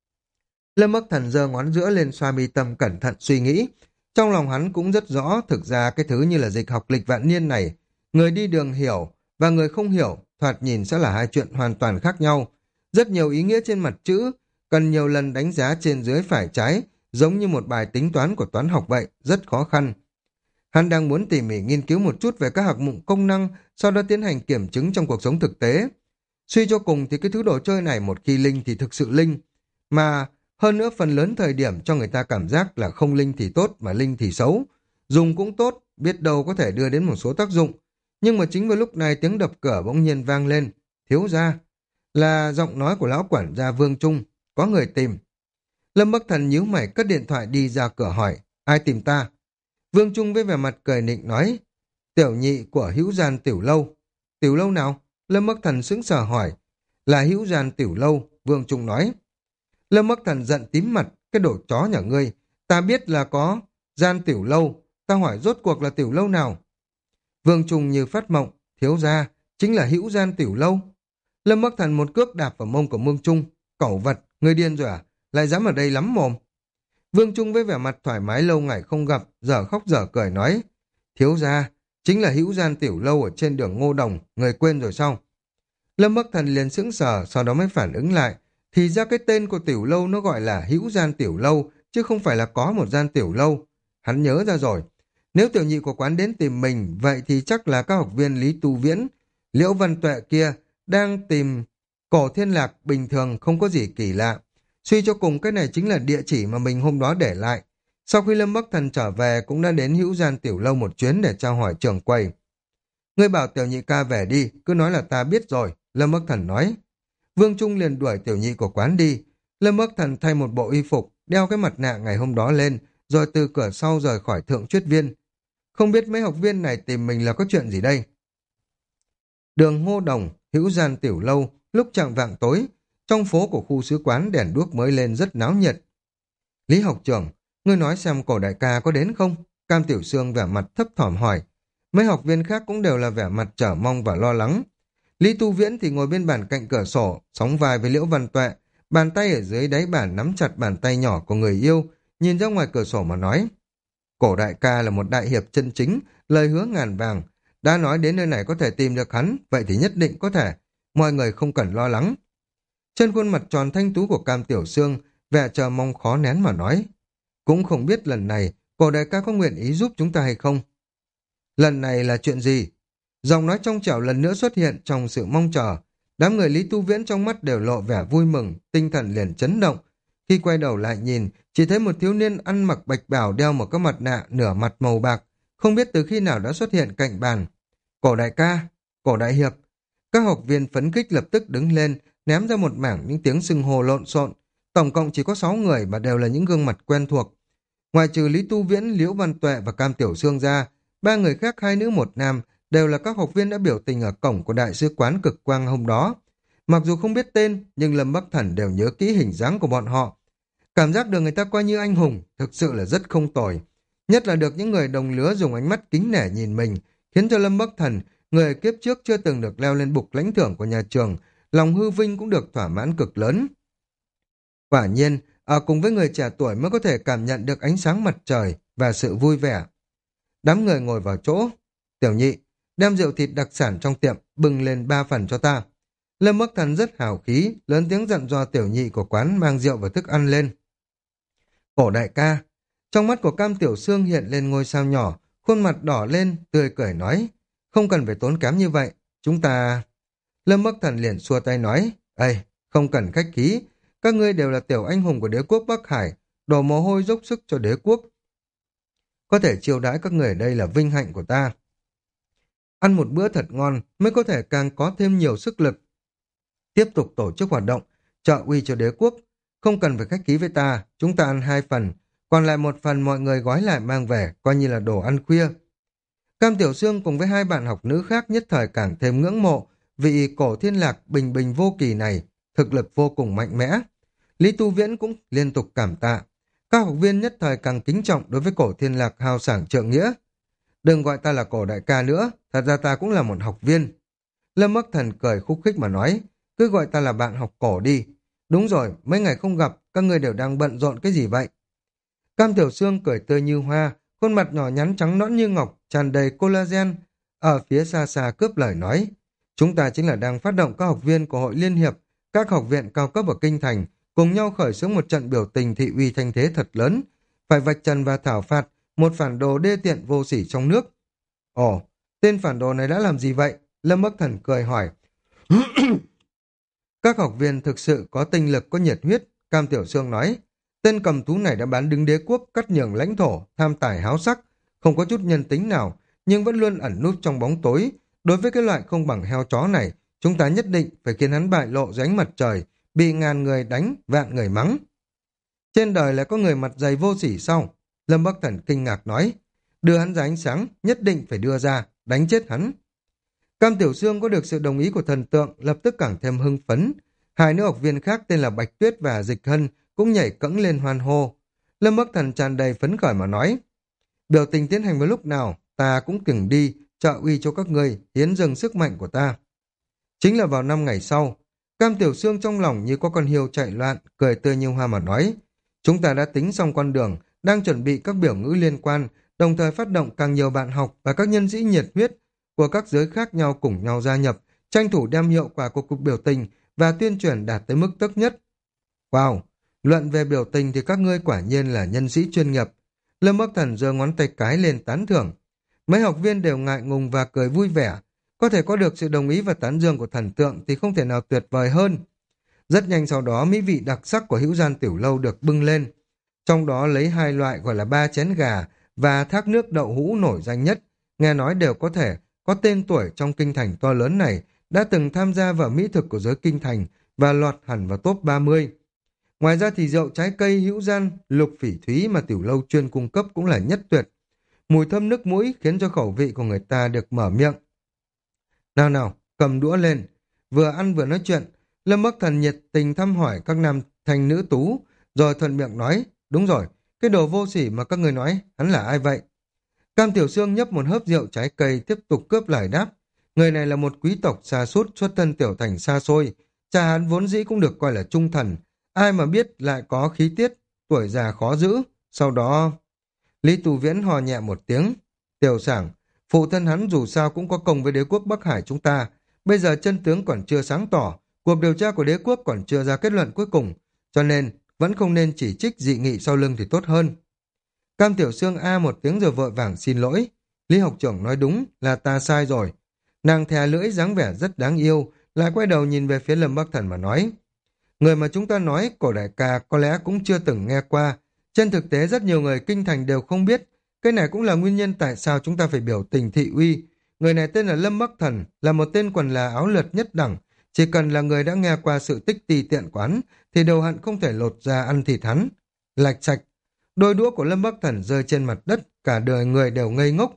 Lâm Bắc Thần giơ ngón giữa lên xoa mi tâm cẩn thận suy nghĩ, trong lòng hắn cũng rất rõ thực ra cái thứ như là dịch học lịch vạn niên này, người đi đường hiểu và người không hiểu thoạt nhìn sẽ là hai chuyện hoàn toàn khác nhau. Rất nhiều ý nghĩa trên mặt chữ, cần nhiều lần đánh giá trên dưới phải trái, giống như một bài tính toán của toán học vậy, rất khó khăn. Hắn đang muốn tỉ mỉ nghiên cứu một chút về các hạng mục công năng, sau đó tiến hành kiểm chứng trong cuộc sống thực tế. Suy cho cùng thì cái thứ đồ chơi này một khi linh thì thực sự linh, mà hơn nữa phần lớn thời điểm cho người ta cảm giác là không linh thì tốt mà linh thì xấu. Dùng cũng tốt, biết đâu có thể đưa đến một số tác dụng. Nhưng mà chính vào lúc này tiếng đập cửa bỗng nhiên vang lên. Thiếu gia, là giọng nói của lão quản gia Vương Trung, có người tìm. Lâm Bắc Thần nhíu mày cất điện thoại đi ra cửa hỏi, ai tìm ta? Vương Trung với vẻ mặt cười nịnh nói, tiểu nhị của Hữu Gian Tiểu Lâu. Tiểu Lâu nào? Lâm Bắc Thần sững sờ hỏi. Là Hữu Gian Tiểu Lâu, Vương Trung nói. Lâm Bắc Thần giận tím mặt, cái đồ chó nhà ngươi, ta biết là có Gian Tiểu Lâu, ta hỏi rốt cuộc là Tiểu Lâu nào? Vương Trung như phát mộng, thiếu gia, chính là Hữu Gian Tiểu Lâu. Lâm Bắc Thần một cước đạp vào mông của Vương Trung, cẩu vật, ngươi điên rồi à, lại dám ở đây lắm mồm. Vương Trung với vẻ mặt thoải mái lâu ngày không gặp, dở khóc dở cười nói, thiếu gia, chính là Hữu Gian Tiểu Lâu ở trên đường Ngô Đồng, người quên rồi sao? Lâm Bắc Thần liền sững sờ, sau đó mới phản ứng lại, thì ra cái tên của Tiểu Lâu nó gọi là Hữu Gian Tiểu Lâu, chứ không phải là có một gian Tiểu Lâu. Hắn nhớ ra rồi, nếu tiểu nhị của quán đến tìm mình, vậy thì chắc là các học viên Lý Tu Viễn, Liễu Văn Tuệ kia đang tìm Cổ Thiên Lạc, bình thường không có gì kỳ lạ. Suy cho cùng cái này chính là địa chỉ mà mình hôm đó để lại. Sau khi Lâm Bắc Thần trở về cũng đã đến Hữu Gian Tiểu Lâu một chuyến để trao hỏi trưởng quầy. Ngươi bảo tiểu nhị ca về đi, cứ nói là ta biết rồi, Lâm Bắc Thần nói. Vương Trung liền đuổi tiểu nhị của quán đi. Lâm Bắc Thần thay một bộ y phục, đeo cái mặt nạ ngày hôm đó lên, rồi từ cửa sau rời khỏi Thượng Chuyết Viên. Không biết mấy học viên này tìm mình là có chuyện gì đây? Đường Ngô Đồng, Hữu Gian Tiểu Lâu, lúc chạng vạng tối, trong phố của khu sứ quán đèn đuốc mới lên rất náo nhiệt. Lý học trưởng, ngươi nói xem Cổ đại ca có đến không? Cam Tiểu Sương vẻ mặt thấp thỏm hỏi. Mấy học viên khác cũng đều là vẻ mặt chờ mong và lo lắng. Lý Tu Viễn thì ngồi bên bàn cạnh cửa sổ, sóng vai với Liễu Văn Tuệ, bàn tay ở dưới đáy bàn nắm chặt bàn tay nhỏ của người yêu, nhìn ra ngoài cửa sổ mà nói. Cổ đại ca là một đại hiệp chân chính, lời hứa ngàn vàng. Đã nói đến nơi này có thể tìm được hắn, vậy thì nhất định có thể. Mọi người không cần lo lắng. Trên khuôn mặt tròn thanh tú của Cam Tiểu Sương, vẻ chờ mong khó nén mà nói. Cũng không biết lần này, cổ đại ca có nguyện ý giúp chúng ta hay không? Lần này là chuyện gì? Giọng nói trong trẻo lần nữa xuất hiện trong sự mong chờ. Đám người Lý Tu Viễn trong mắt đều lộ vẻ vui mừng, tinh thần liền chấn động. Khi quay đầu lại nhìn, chỉ thấy một thiếu niên ăn mặc bạch bào đeo một cái mặt nạ nửa mặt màu bạc, không biết từ khi nào đã xuất hiện cạnh bàn. Cổ đại ca, cổ đại hiệp. Các học viên phấn khích lập tức đứng lên, ném ra một mảng những tiếng xưng hô lộn xộn. Tổng cộng chỉ có sáu người mà đều là những gương mặt quen thuộc. Ngoài trừ Lý Tu Viễn, Liễu Văn Tuệ và Cam Tiểu Sương ra, ba người khác hai nữ một nam đều là các học viên đã biểu tình ở cổng của Đại sứ quán Cực Quang hôm đó. Mặc dù không biết tên, nhưng Lâm Bắc Thần đều nhớ kỹ hình dáng của bọn họ. Cảm giác được người ta coi như anh hùng, thực sự là rất không tồi. Nhất là được những người đồng lứa dùng ánh mắt kính nể nhìn mình, khiến cho Lâm Bắc Thần, người kiếp trước chưa từng được leo lên bục lãnh thưởng của nhà trường, lòng hư vinh cũng được thỏa mãn cực lớn. Quả nhiên, ở cùng với người trẻ tuổi mới có thể cảm nhận được ánh sáng mặt trời và sự vui vẻ. Đám người ngồi vào chỗ. Tiểu nhị, đem rượu thịt đặc sản trong tiệm bưng lên ba phần cho ta. Lâm Bắc Thần rất hào khí, lớn tiếng dặn dò tiểu nhị của quán mang rượu và thức ăn lên. Cổ đại ca, trong mắt của Cam Tiểu Sương hiện lên ngôi sao nhỏ, khuôn mặt đỏ lên, tươi cười nói, không cần phải tốn kém như vậy, chúng ta... Lâm Bắc Thần liền xua tay nói, ây, không cần khách khí, các ngươi đều là tiểu anh hùng của đế quốc Bắc Hải, đổ mồ hôi dốc sức cho đế quốc. Có thể chiêu đãi các người ở đây là vinh hạnh của ta. Ăn một bữa thật ngon mới có thể càng có thêm nhiều sức lực. Tiếp tục tổ chức hoạt động, trợ uy cho đế quốc. Không cần phải khách khí với ta, chúng ta ăn hai phần, còn lại một phần mọi người gói lại mang về, coi như là đồ ăn khuya. Cam Tiểu Sương cùng với hai bạn học nữ khác nhất thời càng thêm ngưỡng mộ, vị cổ thiên lạc bình bình vô kỳ này, thực lực vô cùng mạnh mẽ. Lý Tu Viễn cũng liên tục cảm tạ. Các học viên nhất thời càng kính trọng đối với cổ thiên lạc hào sảng trượng nghĩa. Đừng gọi ta là cổ đại ca nữa, thật ra ta cũng là một học viên. Lâm Bắc Thần cười khúc khích mà nói, cứ gọi ta là bạn học cổ đi. Đúng rồi, mấy ngày không gặp, các ngươi đều đang bận rộn cái gì vậy? Cam Tiểu Sương cười tươi như hoa, khuôn mặt nhỏ nhắn trắng nõn như ngọc, tràn đầy collagen. Ở phía xa xa cướp lời nói, chúng ta chính là đang phát động các học viên của hội liên hiệp, các học viện cao cấp ở Kinh Thành, cùng nhau khởi xướng một trận biểu tình thị uy thanh thế thật lớn, phải vạch trần và thảo phạt một phản đồ đê tiện vô sỉ trong nước. Ồ, tên phản đồ này đã làm gì vậy? Lâm Bắc Thần cười hỏi. Các học viên thực sự có tinh lực, có nhiệt huyết, Cam Tiểu Sương nói. Tên cầm thú này đã bán đứng đế quốc, cắt nhường lãnh thổ, tham tài háo sắc, không có chút nhân tính nào, nhưng vẫn luôn ẩn núp trong bóng tối. Đối với cái loại không bằng heo chó này, chúng ta nhất định phải khiến hắn bại lộ dưới ánh mặt trời, bị ngàn người đánh, vạn người mắng. Trên đời lại có người mặt dày vô sỉ sao? Lâm Bắc Thần kinh ngạc nói. Đưa hắn ra ánh sáng, nhất định phải đưa ra, đánh chết hắn. Cam Tiểu Sương có được sự đồng ý của thần tượng, lập tức càng thêm hưng phấn. Hai nữ học viên khác tên là Bạch Tuyết và Dịch Hân cũng nhảy cẫng lên hoan hô. Lâm Bắc Thần tràn đầy phấn khởi mà nói, biểu tình tiến hành vào lúc nào, ta cũng từng đi, trợ uy cho các ngươi, hiến dâng sức mạnh của ta. Chính là vào năm ngày sau, Cam Tiểu Sương trong lòng như có con hiêu chạy loạn, cười tươi như hoa mà nói, chúng ta đã tính xong con đường, đang chuẩn bị các biểu ngữ liên quan, đồng thời phát động càng nhiều bạn học và các nhân sĩ nhiệt huyết của các giới khác nhau cùng nhau gia nhập, tranh thủ đem hiệu quả của cuộc biểu tình và tuyên truyền đạt tới mức tốt nhất. Wow! Luận về biểu tình thì các ngươi quả nhiên là nhân sĩ chuyên nghiệp. Lâm Bắc Thần giơ ngón tay cái lên tán thưởng. Mấy học viên đều ngại ngùng và cười vui vẻ. Có thể có được sự đồng ý và tán dương của thần tượng thì không thể nào tuyệt vời hơn. Rất nhanh sau đó mỹ vị đặc sắc của Hữu Gian Tiểu Lâu được bưng lên. Trong đó lấy hai loại gọi là ba chén gà và thác nước đậu hũ nổi danh nhất. Nghe nói đều có thể có tên tuổi trong kinh thành to lớn này, đã từng tham gia vào mỹ thực của giới kinh thành và lọt hẳn vào top ba mươi. Ngoài ra thì rượu trái cây Hữu Gian, lục phỉ thúy mà Tiểu Lâu chuyên cung cấp cũng là nhất tuyệt. Mùi thơm nước mũi khiến cho khẩu vị của người ta được mở miệng. Nào nào, cầm đũa lên. Vừa ăn vừa nói chuyện, Lâm Bắc Thần nhiệt tình thăm hỏi các nam thanh nữ tú, rồi thuận miệng nói, đúng rồi, cái đồ vô sỉ mà các người nói, hắn là ai vậy? Cam Tiểu Sương nhấp một hớp rượu trái cây tiếp tục cướp lời đáp. Người này là một quý tộc xa sút xuất thân tiểu thành xa xôi, cha hắn vốn dĩ cũng được coi là trung thần, ai mà biết lại có khí tiết, tuổi già khó giữ. Sau đó, Lý Tu Viễn hò nhẹ một tiếng. Tiểu Sảng, phụ thân hắn dù sao cũng có công với đế quốc Bắc Hải chúng ta. Bây giờ chân tướng còn chưa sáng tỏ, cuộc điều tra của đế quốc còn chưa ra kết luận cuối cùng, cho nên vẫn không nên chỉ trích dị nghị sau lưng thì tốt hơn. Cam Tiểu Sương a một tiếng rồi vội vàng xin lỗi. Lý học trưởng nói đúng, là ta sai rồi. Nàng thè lưỡi dáng vẻ rất đáng yêu, lại quay đầu nhìn về phía Lâm Bắc Thần mà nói. Người mà chúng ta nói, cổ đại ca có lẽ cũng chưa từng nghe qua. Trên thực tế rất nhiều người kinh thành đều không biết. Cái này cũng là nguyên nhân tại sao chúng ta phải biểu tình thị uy. Người này tên là Lâm Bắc Thần, là một tên quần là áo lượt nhất đẳng. Chỉ cần là người đã nghe qua sự tích tì tiện quán, thì đầu hận không thể lột ra ăn thịt hắn. Lạch sạch. Đôi đũa của Lâm Bắc Thần rơi trên mặt đất, cả đời người đều ngây ngốc.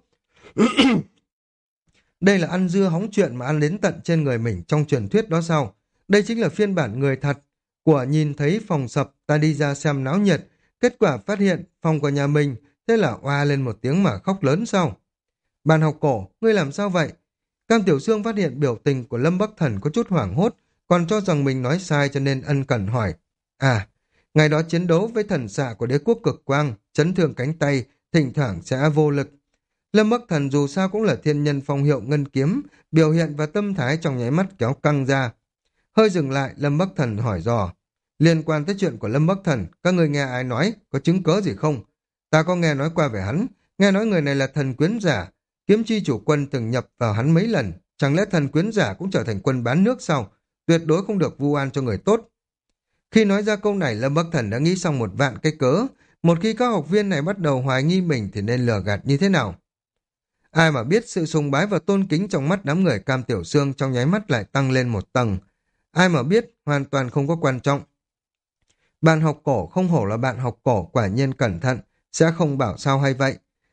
Đây là ăn dưa hóng chuyện mà ăn đến tận trên người mình trong truyền thuyết đó sao? Đây chính là phiên bản người thật. Của nhìn thấy phòng sập, ta đi ra xem náo nhiệt. Kết quả phát hiện phòng của nhà mình, thế là oa lên một tiếng mà khóc lớn sao? Bạn học cổ, ngươi làm sao vậy? Cam Tiểu Sương phát hiện biểu tình của Lâm Bắc Thần có chút hoảng hốt, còn cho rằng mình nói sai cho nên ân cần hỏi. À, ngày đó chiến đấu với thần xạ của đế quốc cực quang, chấn thương cánh tay, thỉnh thoảng sẽ vô lực. Lâm Bắc Thần dù sao cũng là thiên nhân phong hiệu ngân kiếm, biểu hiện và tâm thái trong nháy mắt kéo căng ra. Hơi dừng lại, Lâm Bắc Thần hỏi dò. Liên quan tới chuyện của Lâm Bắc Thần, các người nghe ai nói, có chứng cớ gì không? Ta có nghe nói qua về hắn, nghe nói người này là thần quyến giả, kiếm chi chủ quân từng nhập vào hắn mấy lần, chẳng lẽ thần quyến giả cũng trở thành quân bán nước sao? Tuyệt đối không được vu oan cho người tốt. Khi nói ra câu này, Lâm Bắc Thần đã nghĩ xong một vạn cái cớ, một khi các học viên này bắt đầu hoài nghi mình thì nên lừa gạt như thế nào? Ai mà biết sự sùng bái và tôn kính trong mắt đám người Cam Tiểu Sương trong nháy mắt lại tăng lên một tầng. Ai mà biết, hoàn toàn không có quan trọng. Bạn học cổ không hổ là bạn học cổ, quả nhiên cẩn thận, sẽ không bảo sao hay vậy.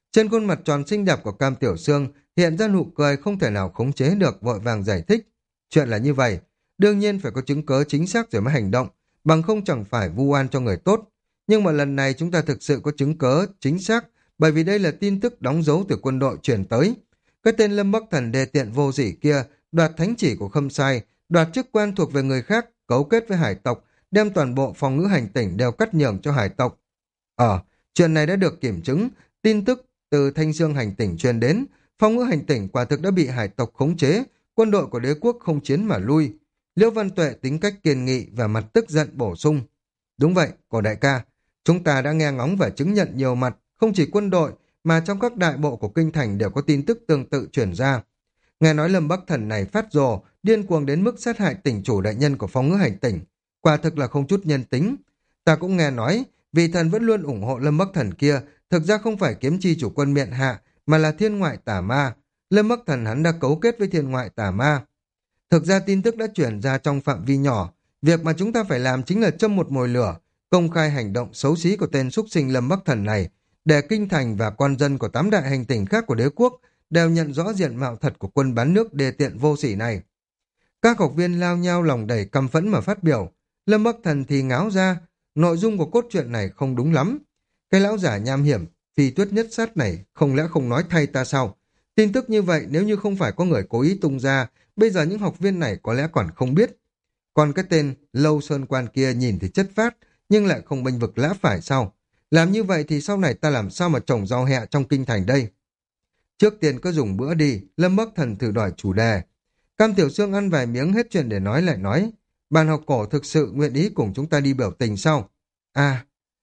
Trên khuôn mặt tròn xinh đẹp của Cam Tiểu Sương hiện ra nụ cười không thể nào khống chế được, vội vàng giải thích. Chuyện là như vậy, đương nhiên phải có chứng cớ chính xác rồi mới hành động, bằng không chẳng phải vu oan cho người tốt. Nhưng mà lần này chúng ta thực sự có chứng cớ chính xác, bởi vì đây là tin tức đóng dấu từ quân đội truyền tới. Cái tên Lâm Bắc Thần đề tiện vô sỉ kia đoạt thánh chỉ của Khâm Sai, đoạt chức quan thuộc về người khác, cấu kết với hải tộc, đem toàn bộ phòng ngữ hành tỉnh đều cắt nhường cho hải tộc. Ờ, chuyện này đã được kiểm chứng, tin tức từ Thanh Dương hành tỉnh truyền đến, phòng ngữ hành tỉnh quả thực đã bị hải tộc khống chế, quân đội của đế quốc không chiến mà lui. Liễu Văn Tuệ tính cách kiên nghị và mặt tức giận bổ sung. Đúng vậy, cổ đại ca, chúng ta đã nghe ngóng và chứng nhận nhiều mặt, không chỉ quân đội, mà trong các đại bộ của kinh thành đều có tin tức tương tự truyền ra. Nghe nói Lâm Bắc Thần này phát rồ, điên cuồng đến mức sát hại tỉnh chủ đại nhân của phòng ngữ hành tỉnh, quả thực là không chút nhân tính. Ta cũng nghe nói, vị thần vẫn luôn ủng hộ Lâm Bắc Thần kia, thực ra không phải kiếm chi chủ quân miện hạ, mà là thiên ngoại tà ma. Lâm Bắc Thần hắn đã cấu kết với thiên ngoại tà ma. Thực ra tin tức đã chuyển ra trong phạm vi nhỏ, việc mà chúng ta phải làm chính là châm một mồi lửa, công khai hành động xấu xí của tên xúc sinh Lâm Bắc Thần này, để kinh thành và con dân của tám đại hành tỉnh khác của đế quốc đều nhận rõ diện mạo thật của quân bán nước đề tiện vô sỉ này. Các học viên lao nhau lòng đầy căm phẫn mà phát biểu, Lâm Bắc Thần thì ngáo ra, nội dung của cốt truyện này không đúng lắm. Cái lão giả nham hiểm, phi tuyết nhất sát này không lẽ không nói thay ta sao? Tin tức như vậy nếu như không phải có người cố ý tung ra, bây giờ những học viên này có lẽ còn không biết. Còn cái tên Lâu Sơn Quan kia nhìn thì chất phát, nhưng lại không bênh vực lã phải sao? Làm như vậy thì sau này ta làm sao mà trồng rau hẹ trong kinh thành đây? Trước tiên cứ dùng bữa đi, Lâm Bắc Thần thử đổi chủ đề. Cam Tiểu Sương ăn vài miếng hết chuyện để nói lại nói. Bàn học cổ thực sự nguyện ý cùng chúng ta đi biểu tình sao? À,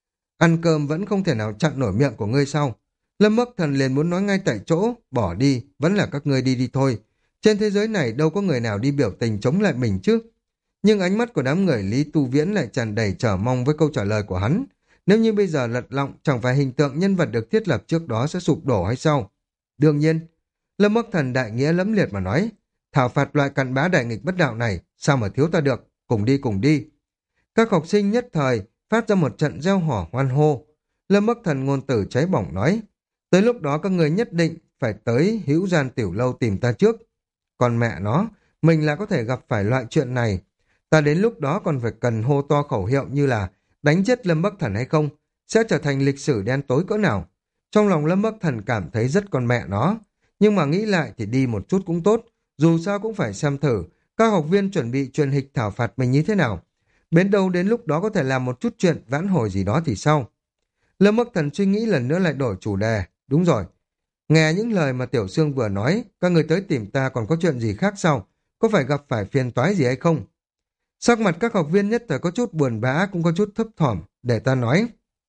ăn cơm vẫn không thể nào chặn nổi miệng của ngươi sao? Lâm Bắc Thần liền muốn nói ngay tại chỗ, bỏ đi, vẫn là các ngươi đi đi thôi. Trên thế giới này đâu có người nào đi biểu tình chống lại mình chứ? Nhưng ánh mắt của đám người Lý Tu Viễn lại tràn đầy chờ mong với câu trả lời của hắn. Nếu như bây giờ lật lọng, chẳng phải hình tượng nhân vật được thiết lập trước đó sẽ sụp đổ hay sao? Đương nhiên, Lâm Bắc Thần đại nghĩa lẫm liệt mà nói, thảo phạt loại cặn bã đại nghịch bất đạo này, sao mà thiếu ta được, cùng đi cùng đi. Các học sinh nhất thời phát ra một trận reo hò hoan hô. Lâm Bắc Thần ngôn tử cháy bỏng nói, tới lúc đó các người nhất định phải tới Hữu Gian Tiểu Lâu tìm ta trước. Còn mẹ nó, mình là có thể gặp phải loại chuyện này. Ta đến lúc đó còn phải cần hô to khẩu hiệu như là đánh chết Lâm Bắc Thần hay không, sẽ trở thành lịch sử đen tối cỡ nào. Trong lòng Lâm Bắc Thần cảm thấy rất con mẹ nó, nhưng mà nghĩ lại thì đi một chút cũng tốt, dù sao cũng phải xem thử các học viên chuẩn bị truyền hịch thảo phạt mình như thế nào. Đến đâu đến lúc đó có thể làm một chút chuyện vãn hồi gì đó thì sao? Lâm Bắc Thần suy nghĩ lần nữa lại đổi chủ đề. Đúng rồi, nghe những lời mà Tiểu Sương vừa nói, các người tới tìm ta còn có chuyện gì khác sao? Có phải gặp phải phiền toái gì hay không? Sắc mặt các học viên nhất thời có chút buồn bã, cũng có chút thấp thỏm, để ta nói.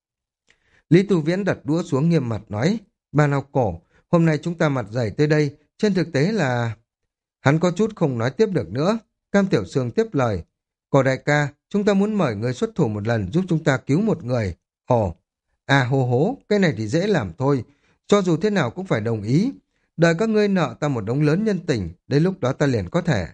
Lý Tu Viễn đặt đũa xuống nghiêm mặt nói, bàn học cổ, hôm nay chúng ta mặt dày tới đây, trên thực tế là... Hắn có chút không nói tiếp được nữa. Cam Tiểu Sương tiếp lời, cổ đại ca, chúng ta muốn mời người xuất thủ một lần giúp chúng ta cứu một người. Ồ, à hô hố, cái này thì dễ làm thôi, cho dù thế nào cũng phải đồng ý. Đợi các ngươi nợ ta một đống lớn nhân tình, đến lúc đó ta liền có thể.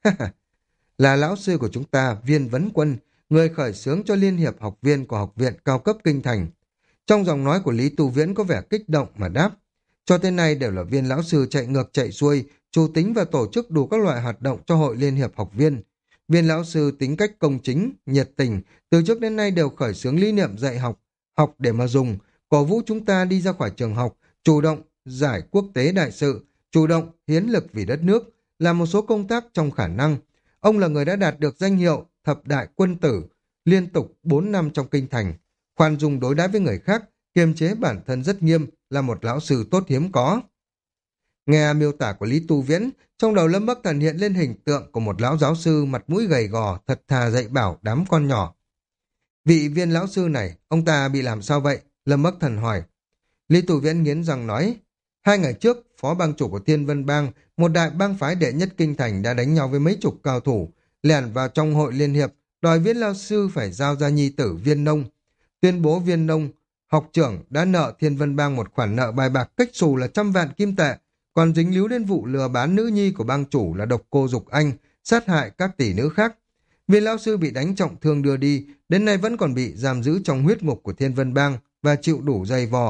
Là lão sư của chúng ta, Viên Vấn Quân, người khởi xướng cho Liên hiệp học viên của học viện cao cấp kinh thành. Trong giọng nói của Lý Tu Viễn có vẻ kích động mà đáp. Cho tới nay đều là Viên lão sư chạy ngược chạy xuôi, chủ tính và tổ chức đủ các loại hoạt động cho hội Liên hiệp học viên. Viên lão sư tính cách công chính, nhiệt tình, từ trước đến nay đều khởi xướng lý niệm dạy học, học để mà dùng, cổ vũ chúng ta đi ra khỏi trường học, chủ động giải quốc tế đại sự, chủ động hiến lực vì đất nước, làm một số công tác trong khả năng. Ông là người đã đạt được danh hiệu thập đại quân tử, liên tục bốn năm trong kinh thành, khoan dung đối đãi với người khác, kiềm chế bản thân rất nghiêm, là một lão sư tốt hiếm có. Nghe miêu tả của Lý Tu Viễn, trong đầu Lâm Bắc Thần hiện lên hình tượng của một lão giáo sư mặt mũi gầy gò, thật thà dạy bảo đám con nhỏ. Vị Viên lão sư này, ông ta bị làm sao vậy? Lâm Bắc Thần hỏi. Lý Tu Viễn nghiến răng nói, hai ngày trước, phó bang chủ của Thiên Vân Bang, một đại bang phái đệ nhất kinh thành đã đánh nhau với mấy chục cao thủ, lẻn vào trong hội liên hiệp, đòi Viên lão sư phải giao ra nhi tử Viên Nông, tuyên bố Viên Nông học trưởng đã nợ Thiên Vân Bang một khoản nợ bài bạc cách xù là trăm vạn kim tệ, còn dính líu đến vụ lừa bán nữ nhi của bang chủ là Độc Cô Dục Anh, sát hại các tỷ nữ khác. Viên lão sư bị đánh trọng thương đưa đi, đến nay vẫn còn bị giam giữ trong huyết ngục của Thiên Vân Bang và chịu đủ dày vò.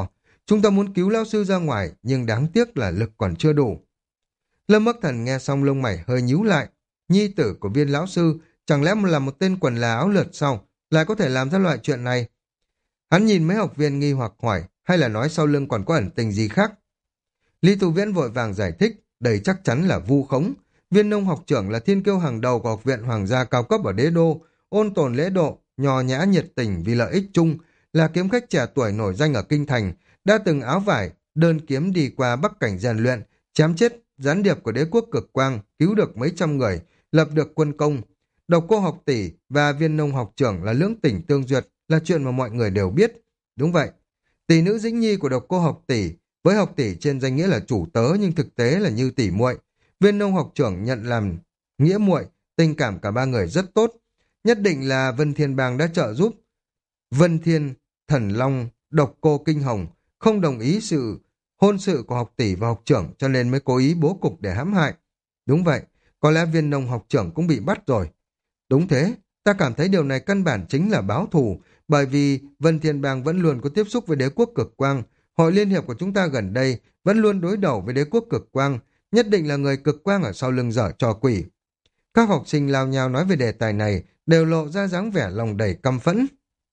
Chúng ta muốn cứu lão sư ra ngoài, nhưng đáng tiếc là lực còn chưa đủ. Lâm Bắc Thần nghe xong lông mày hơi nhíu lại. Nhi tử của Viên lão sư chẳng lẽ là một tên quần là áo lượt sao, lại có thể làm ra loại chuyện này? Hắn nhìn mấy học viên nghi hoặc hỏi, hay là nói sau lưng còn có ẩn tình gì khác? Lý Tu Viễn vội vàng giải thích, đây chắc chắn là vu khống. Viên Nông học trưởng là thiên kiêu hàng đầu của học viện hoàng gia cao cấp ở đế đô, ôn tồn lễ độ, nho nhã nhiệt tình vì lợi ích chung, là kiếm khách trẻ tuổi nổi danh ở kinh thành, đã từng áo vải, đơn kiếm đi qua Bắc cảnh rèn luyện, chém chết gián điệp của đế quốc cực quang, cứu được mấy trăm người, lập được quân công. Độc Cô học tỷ và Viên Nông học trưởng là lưỡng tình tương duyệt, là chuyện mà mọi người đều biết. Đúng vậy, tỷ nữ Dĩnh Nhi của Độc Cô học tỷ với học tỷ trên danh nghĩa là chủ tớ nhưng thực tế là như tỷ muội. Viên Nông học trưởng nhận làm nghĩa muội, tình cảm cả ba người rất tốt. Nhất định là Vân Thiên Bang đã trợ giúp Vân Thiên, Thần Long, Độc Cô Kinh Hồng không đồng ý sự hôn sự của học tỷ và học trưởng cho nên mới cố ý bố cục để hãm hại. Đúng vậy, có lẽ Viên Nông học trưởng cũng bị bắt rồi. Đúng thế, ta cảm thấy điều này căn bản chính là báo thù, bởi vì Vân Thiên Bang vẫn luôn có tiếp xúc với đế quốc cực quang. Hội liên hiệp của chúng ta gần đây vẫn luôn đối đầu với đế quốc cực quang, nhất định là người cực quang ở sau lưng dở trò quỷ. Các học sinh lao nhao nói về đề tài này đều lộ ra dáng vẻ lòng đầy căm phẫn.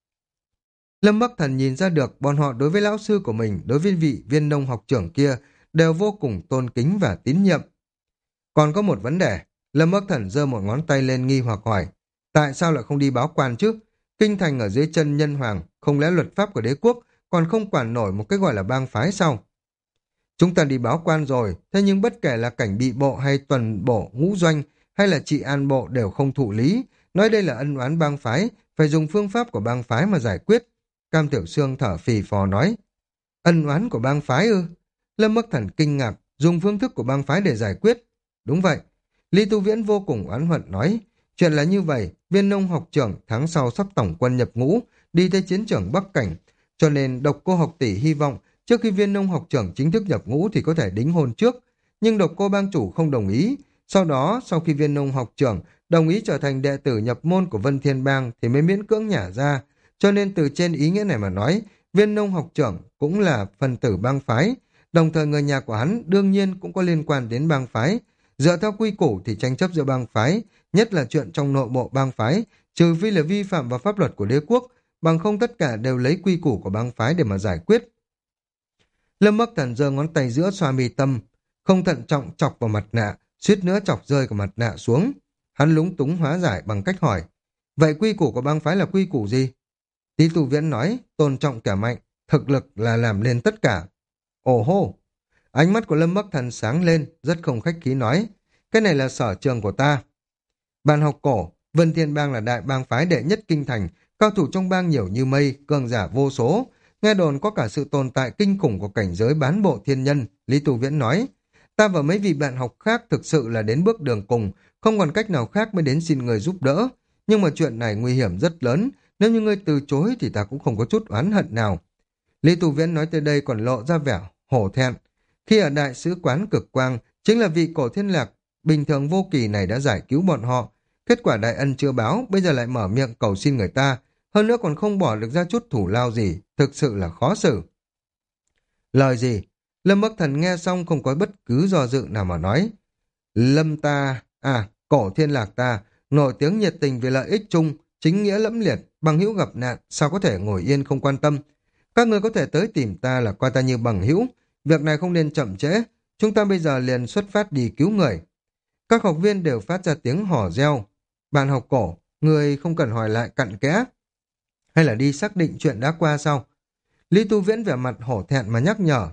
Lâm Bắc Thần nhìn ra được bọn họ đối với lão sư của mình, đối với vị Viên Nông học trưởng kia đều vô cùng tôn kính và tín nhiệm. Còn có một vấn đề, Lâm Bắc Thần giơ một ngón tay lên nghi hoặc hỏi, tại sao lại không đi báo quan chứ? Kinh thành ở dưới chân nhân hoàng, không lẽ luật pháp của đế quốc còn không quản nổi một cái gọi là bang phái sao? Chúng ta đi báo quan rồi, thế nhưng bất kể là cảnh bị bộ hay tuần bộ ngũ doanh hay là trị an bộ đều không thụ lý, nói đây là ân oán bang phái, phải dùng phương pháp của bang phái mà giải quyết. Cam Tiểu Sương thở phì phò nói, ân oán của bang phái ư? Lâm Bắc Thần kinh ngạc, dùng phương thức của bang phái để giải quyết. Đúng vậy. Lý Tu Viễn vô cùng oán hận nói, chuyện là như vậy, Viên Nông học trưởng tháng sau sắp tổng quân nhập ngũ, đi tới chiến trường Bắc Cảnh, cho nên Độc Cô học tỷ hy vọng trước khi Viên Nông học trưởng chính thức nhập ngũ thì có thể đính hôn trước, nhưng Độc Cô bang chủ không đồng ý. Sau đó, sau khi Viên Nông học trưởng đồng ý trở thành đệ tử nhập môn của Vân Thiên Bang thì mới miễn cưỡng nhả ra, cho nên từ trên ý nghĩa này mà nói, Viên Nông học trưởng cũng là phần tử bang phái, đồng thời người nhà của hắn đương nhiên cũng có liên quan đến bang phái. Dựa theo quy củ thì tranh chấp giữa bang phái, nhất là chuyện trong nội bộ bang phái, trừ phi là vi phạm vào pháp luật của đế quốc, bằng không tất cả đều lấy quy củ của bang phái để mà giải quyết. Lâm Bắc Thần giơ ngón tay giữa xoa mi tâm, không thận trọng chọc vào mặt nạ, suýt nữa chọc rơi cả mặt nạ xuống. Hắn lúng túng hóa giải bằng cách hỏi, vậy quy củ của bang phái là quy củ gì? Lý Tu Viễn nói, tôn trọng kẻ mạnh, thực lực là làm nên tất cả. Ồ hô! Ánh mắt của Lâm Bắc Thần sáng lên, rất không khách khí nói, cái này là sở trường của ta. Bạn học cổ, Vân Thiên Bang là đại bang phái đệ nhất kinh thành, cao thủ trong bang nhiều như mây, cường giả vô số. Nghe đồn có cả sự tồn tại kinh khủng của cảnh giới bán bộ thiên nhân, Lý Tu Viễn nói. Ta và mấy vị bạn học khác thực sự là đến bước đường cùng, không còn cách nào khác mới đến xin người giúp đỡ. Nhưng mà chuyện này nguy hiểm rất lớn, nếu như ngươi từ chối thì ta cũng không có chút oán hận nào. Lý Tu Viễn nói tới đây còn lộ ra vẻ hổ thẹn. Khi ở đại sứ quán cực quang, chính là vị cổ thiên lạc bình thường vô kỳ này đã giải cứu bọn họ. Kết quả đại ân chưa báo, bây giờ lại mở miệng cầu xin người ta, hơn nữa còn không bỏ được ra chút thủ lao gì, thực sự là khó xử. Lời gì? Lâm Bắc Thần nghe xong không có bất cứ do dự nào mà nói. Lâm ta, à, cổ thiên lạc ta, nổi tiếng nhiệt tình vì lợi ích chung, chính nghĩa lẫm liệt, bằng hữu gặp nạn, sao có thể ngồi yên không quan tâm. Các người có thể tới tìm ta là coi ta như bằng hữu, việc này không nên chậm trễ, chúng ta bây giờ liền xuất phát đi cứu người. Các học viên đều phát ra tiếng hò reo. Bạn học cổ, người không cần hỏi lại cặn kẽ, hay là đi xác định chuyện đã qua sau. Lý Tu Viễn vẻ mặt hổ thẹn mà nhắc nhở.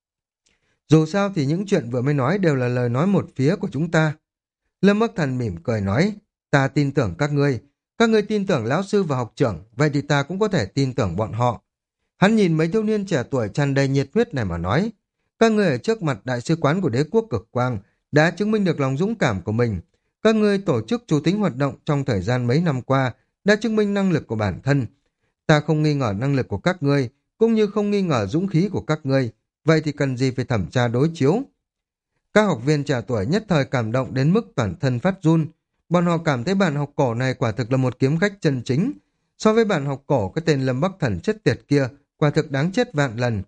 Dù sao thì những chuyện vừa mới nói đều là lời nói một phía của chúng ta. Lâm Bắc Thần mỉm cười nói, ta tin tưởng các ngươi, các ngươi tin tưởng lão sư và học trưởng, vậy thì ta cũng có thể tin tưởng bọn họ. Hắn nhìn mấy thiếu niên trẻ tuổi tràn đầy nhiệt huyết này mà nói, các ngươi ở trước mặt đại sứ quán của đế quốc cực quang đã chứng minh được lòng dũng cảm của mình. Các ngươi tổ chức chủ tính hoạt động trong thời gian mấy năm qua đã chứng minh năng lực của bản thân. Ta không nghi ngờ năng lực của các ngươi, cũng như không nghi ngờ dũng khí của các ngươi, vậy thì cần gì phải thẩm tra đối chiếu. Các học viên trẻ tuổi nhất thời cảm động đến mức toàn thân phát run. Bọn họ cảm thấy bạn học cổ này quả thực là một kiếm khách chân chính. So với bạn học cổ, cái tên Lâm Bắc Thần chết tiệt kia quả thực đáng chết vạn lần.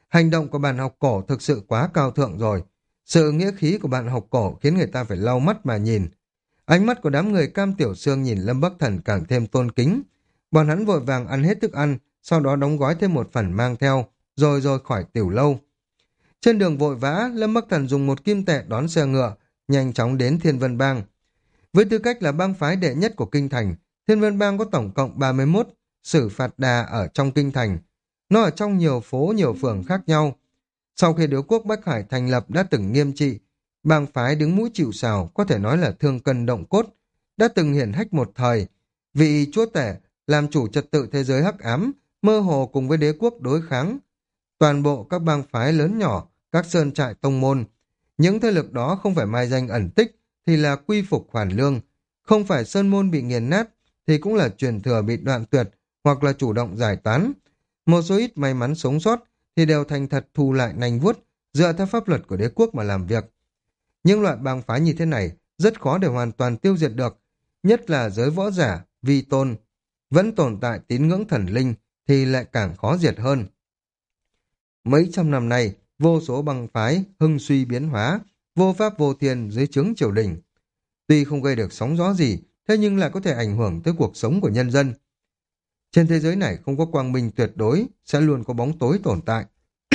Hành động của bạn học cổ thực sự quá cao thượng rồi. Sự nghĩa khí của bạn học cổ khiến người ta phải lau mắt mà nhìn. Ánh mắt của đám người Cam Tiểu Sương nhìn Lâm Bắc Thần càng thêm tôn kính. Bọn hắn vội vàng ăn hết thức ăn, sau đó đóng gói thêm một phần mang theo, rồi rồi khỏi tiểu lâu. Trên đường vội vã, Lâm Bắc Thần dùng một kim tệ đón xe ngựa, nhanh chóng đến Thiên Vân Bang. Với tư cách là bang phái đệ nhất của kinh thành, Thiên Vân Bang có tổng cộng ba mươi mốt xử phạt đà ở trong kinh thành. Nó ở trong nhiều phố, nhiều phường khác nhau. Sau khi đế quốc Bắc Hải thành lập đã từng nghiêm trị, bang phái đứng mũi chịu sào có thể nói là thương cân động cốt, đã từng hiển hách một thời. Vị chúa tể làm chủ trật tự thế giới hắc ám, mơ hồ cùng với đế quốc đối kháng. Toàn bộ các bang phái lớn nhỏ, các sơn trại tông môn, những thế lực đó không phải mai danh ẩn tích thì là quy phục hoàn lương, không phải sơn môn bị nghiền nát thì cũng là truyền thừa bị đoạn tuyệt hoặc là chủ động giải tán. Một số ít may mắn sống sót thì đều thành thật thu lại nành vuốt, dựa theo pháp luật của đế quốc mà làm việc. Những loại bang phái như thế này rất khó để hoàn toàn tiêu diệt được, nhất là giới võ giả, vi tôn, vẫn tồn tại tín ngưỡng thần linh thì lại càng khó diệt hơn. Mấy trăm năm nay, vô số bang phái hưng suy biến hóa, vô pháp vô thiên dưới trướng triều đình. Tuy không gây được sóng gió gì, thế nhưng lại có thể ảnh hưởng tới cuộc sống của nhân dân. Trên thế giới này không có quang minh tuyệt đối, sẽ luôn có bóng tối tồn tại.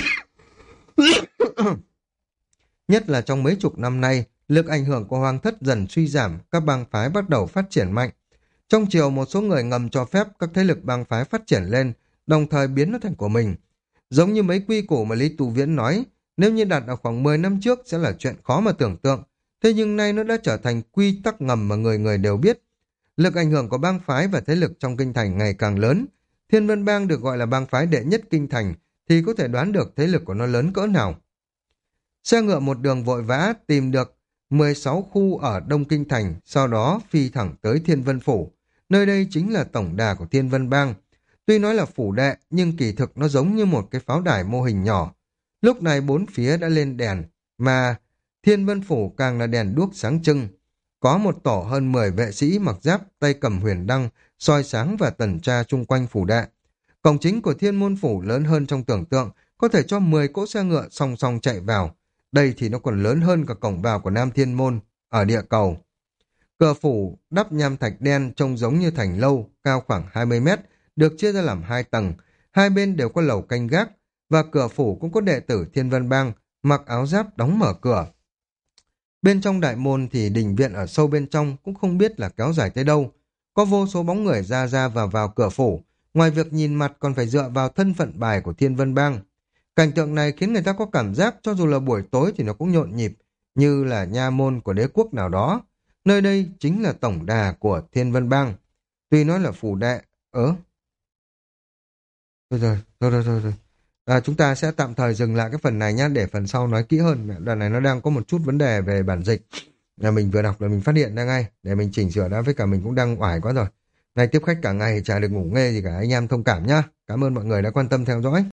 Nhất là trong mấy chục năm nay, lực ảnh hưởng của hoàng thất dần suy giảm, các bang phái bắt đầu phát triển mạnh. Trong triều một số người ngầm cho phép các thế lực bang phái phát triển lên, đồng thời biến nó thành của mình. Giống như mấy quy củ mà Lý Tu Viễn nói, nếu như đặt ở khoảng mười năm trước sẽ là chuyện khó mà tưởng tượng, thế nhưng nay nó đã trở thành quy tắc ngầm mà người người đều biết. Lực ảnh hưởng của bang phái và thế lực trong kinh thành ngày càng lớn. Thiên Vân Bang được gọi là bang phái đệ nhất kinh thành, thì có thể đoán được thế lực của nó lớn cỡ nào. Xe ngựa một đường vội vã tìm được mười sáu khu ở Đông Kinh Thành, sau đó phi thẳng tới Thiên Vân Phủ. Nơi đây chính là tổng đà của Thiên Vân Bang. Tuy nói là phủ đệ, nhưng kỳ thực nó giống như một cái pháo đài mô hình nhỏ. Lúc này bốn phía đã lên đèn, mà Thiên Vân Phủ càng là đèn đuốc sáng trưng. Có một tổ hơn mười vệ sĩ mặc giáp, tay cầm huyền đăng, soi sáng và tuần tra chung quanh phủ đệ. Cổng chính của Thiên Môn Phủ lớn hơn trong tưởng tượng, có thể cho mười cỗ xe ngựa song song chạy vào. Đây thì nó còn lớn hơn cả cổng vào của Nam Thiên Môn, ở địa cầu. Cửa phủ đắp nham thạch đen trông giống như thành lâu, cao khoảng hai mươi mét, được chia ra làm hai tầng. Hai bên đều có lầu canh gác, và cửa phủ cũng có đệ tử Thiên Vân Bang, mặc áo giáp đóng mở cửa. Bên trong đại môn thì đình viện ở sâu bên trong cũng không biết là kéo dài tới đâu. Có vô số bóng người ra ra vào vào cửa phủ, ngoài việc nhìn mặt còn phải dựa vào thân phận bài của Thiên Vân Bang. Cảnh tượng này khiến người ta có cảm giác cho dù là buổi tối thì nó cũng nhộn nhịp, như là nha môn của đế quốc nào đó. Nơi đây chính là tổng đà của Thiên Vân Bang. Tuy nói là phủ đệ, ớ. Thôi rồi, rồi, rồi, rồi, rồi. À, chúng ta sẽ tạm thời dừng lại cái phần này nhá, để phần sau nói kỹ hơn. Đoạn này nó đang có một chút vấn đề về bản dịch. Nhà mình vừa đọc là mình phát hiện ra ngay, để mình chỉnh sửa đã, với cả mình cũng đang oải quá rồi. Này tiếp khách cả ngày chả được ngủ nghe gì cả, anh em thông cảm nhá. Cảm ơn mọi người đã quan tâm theo dõi.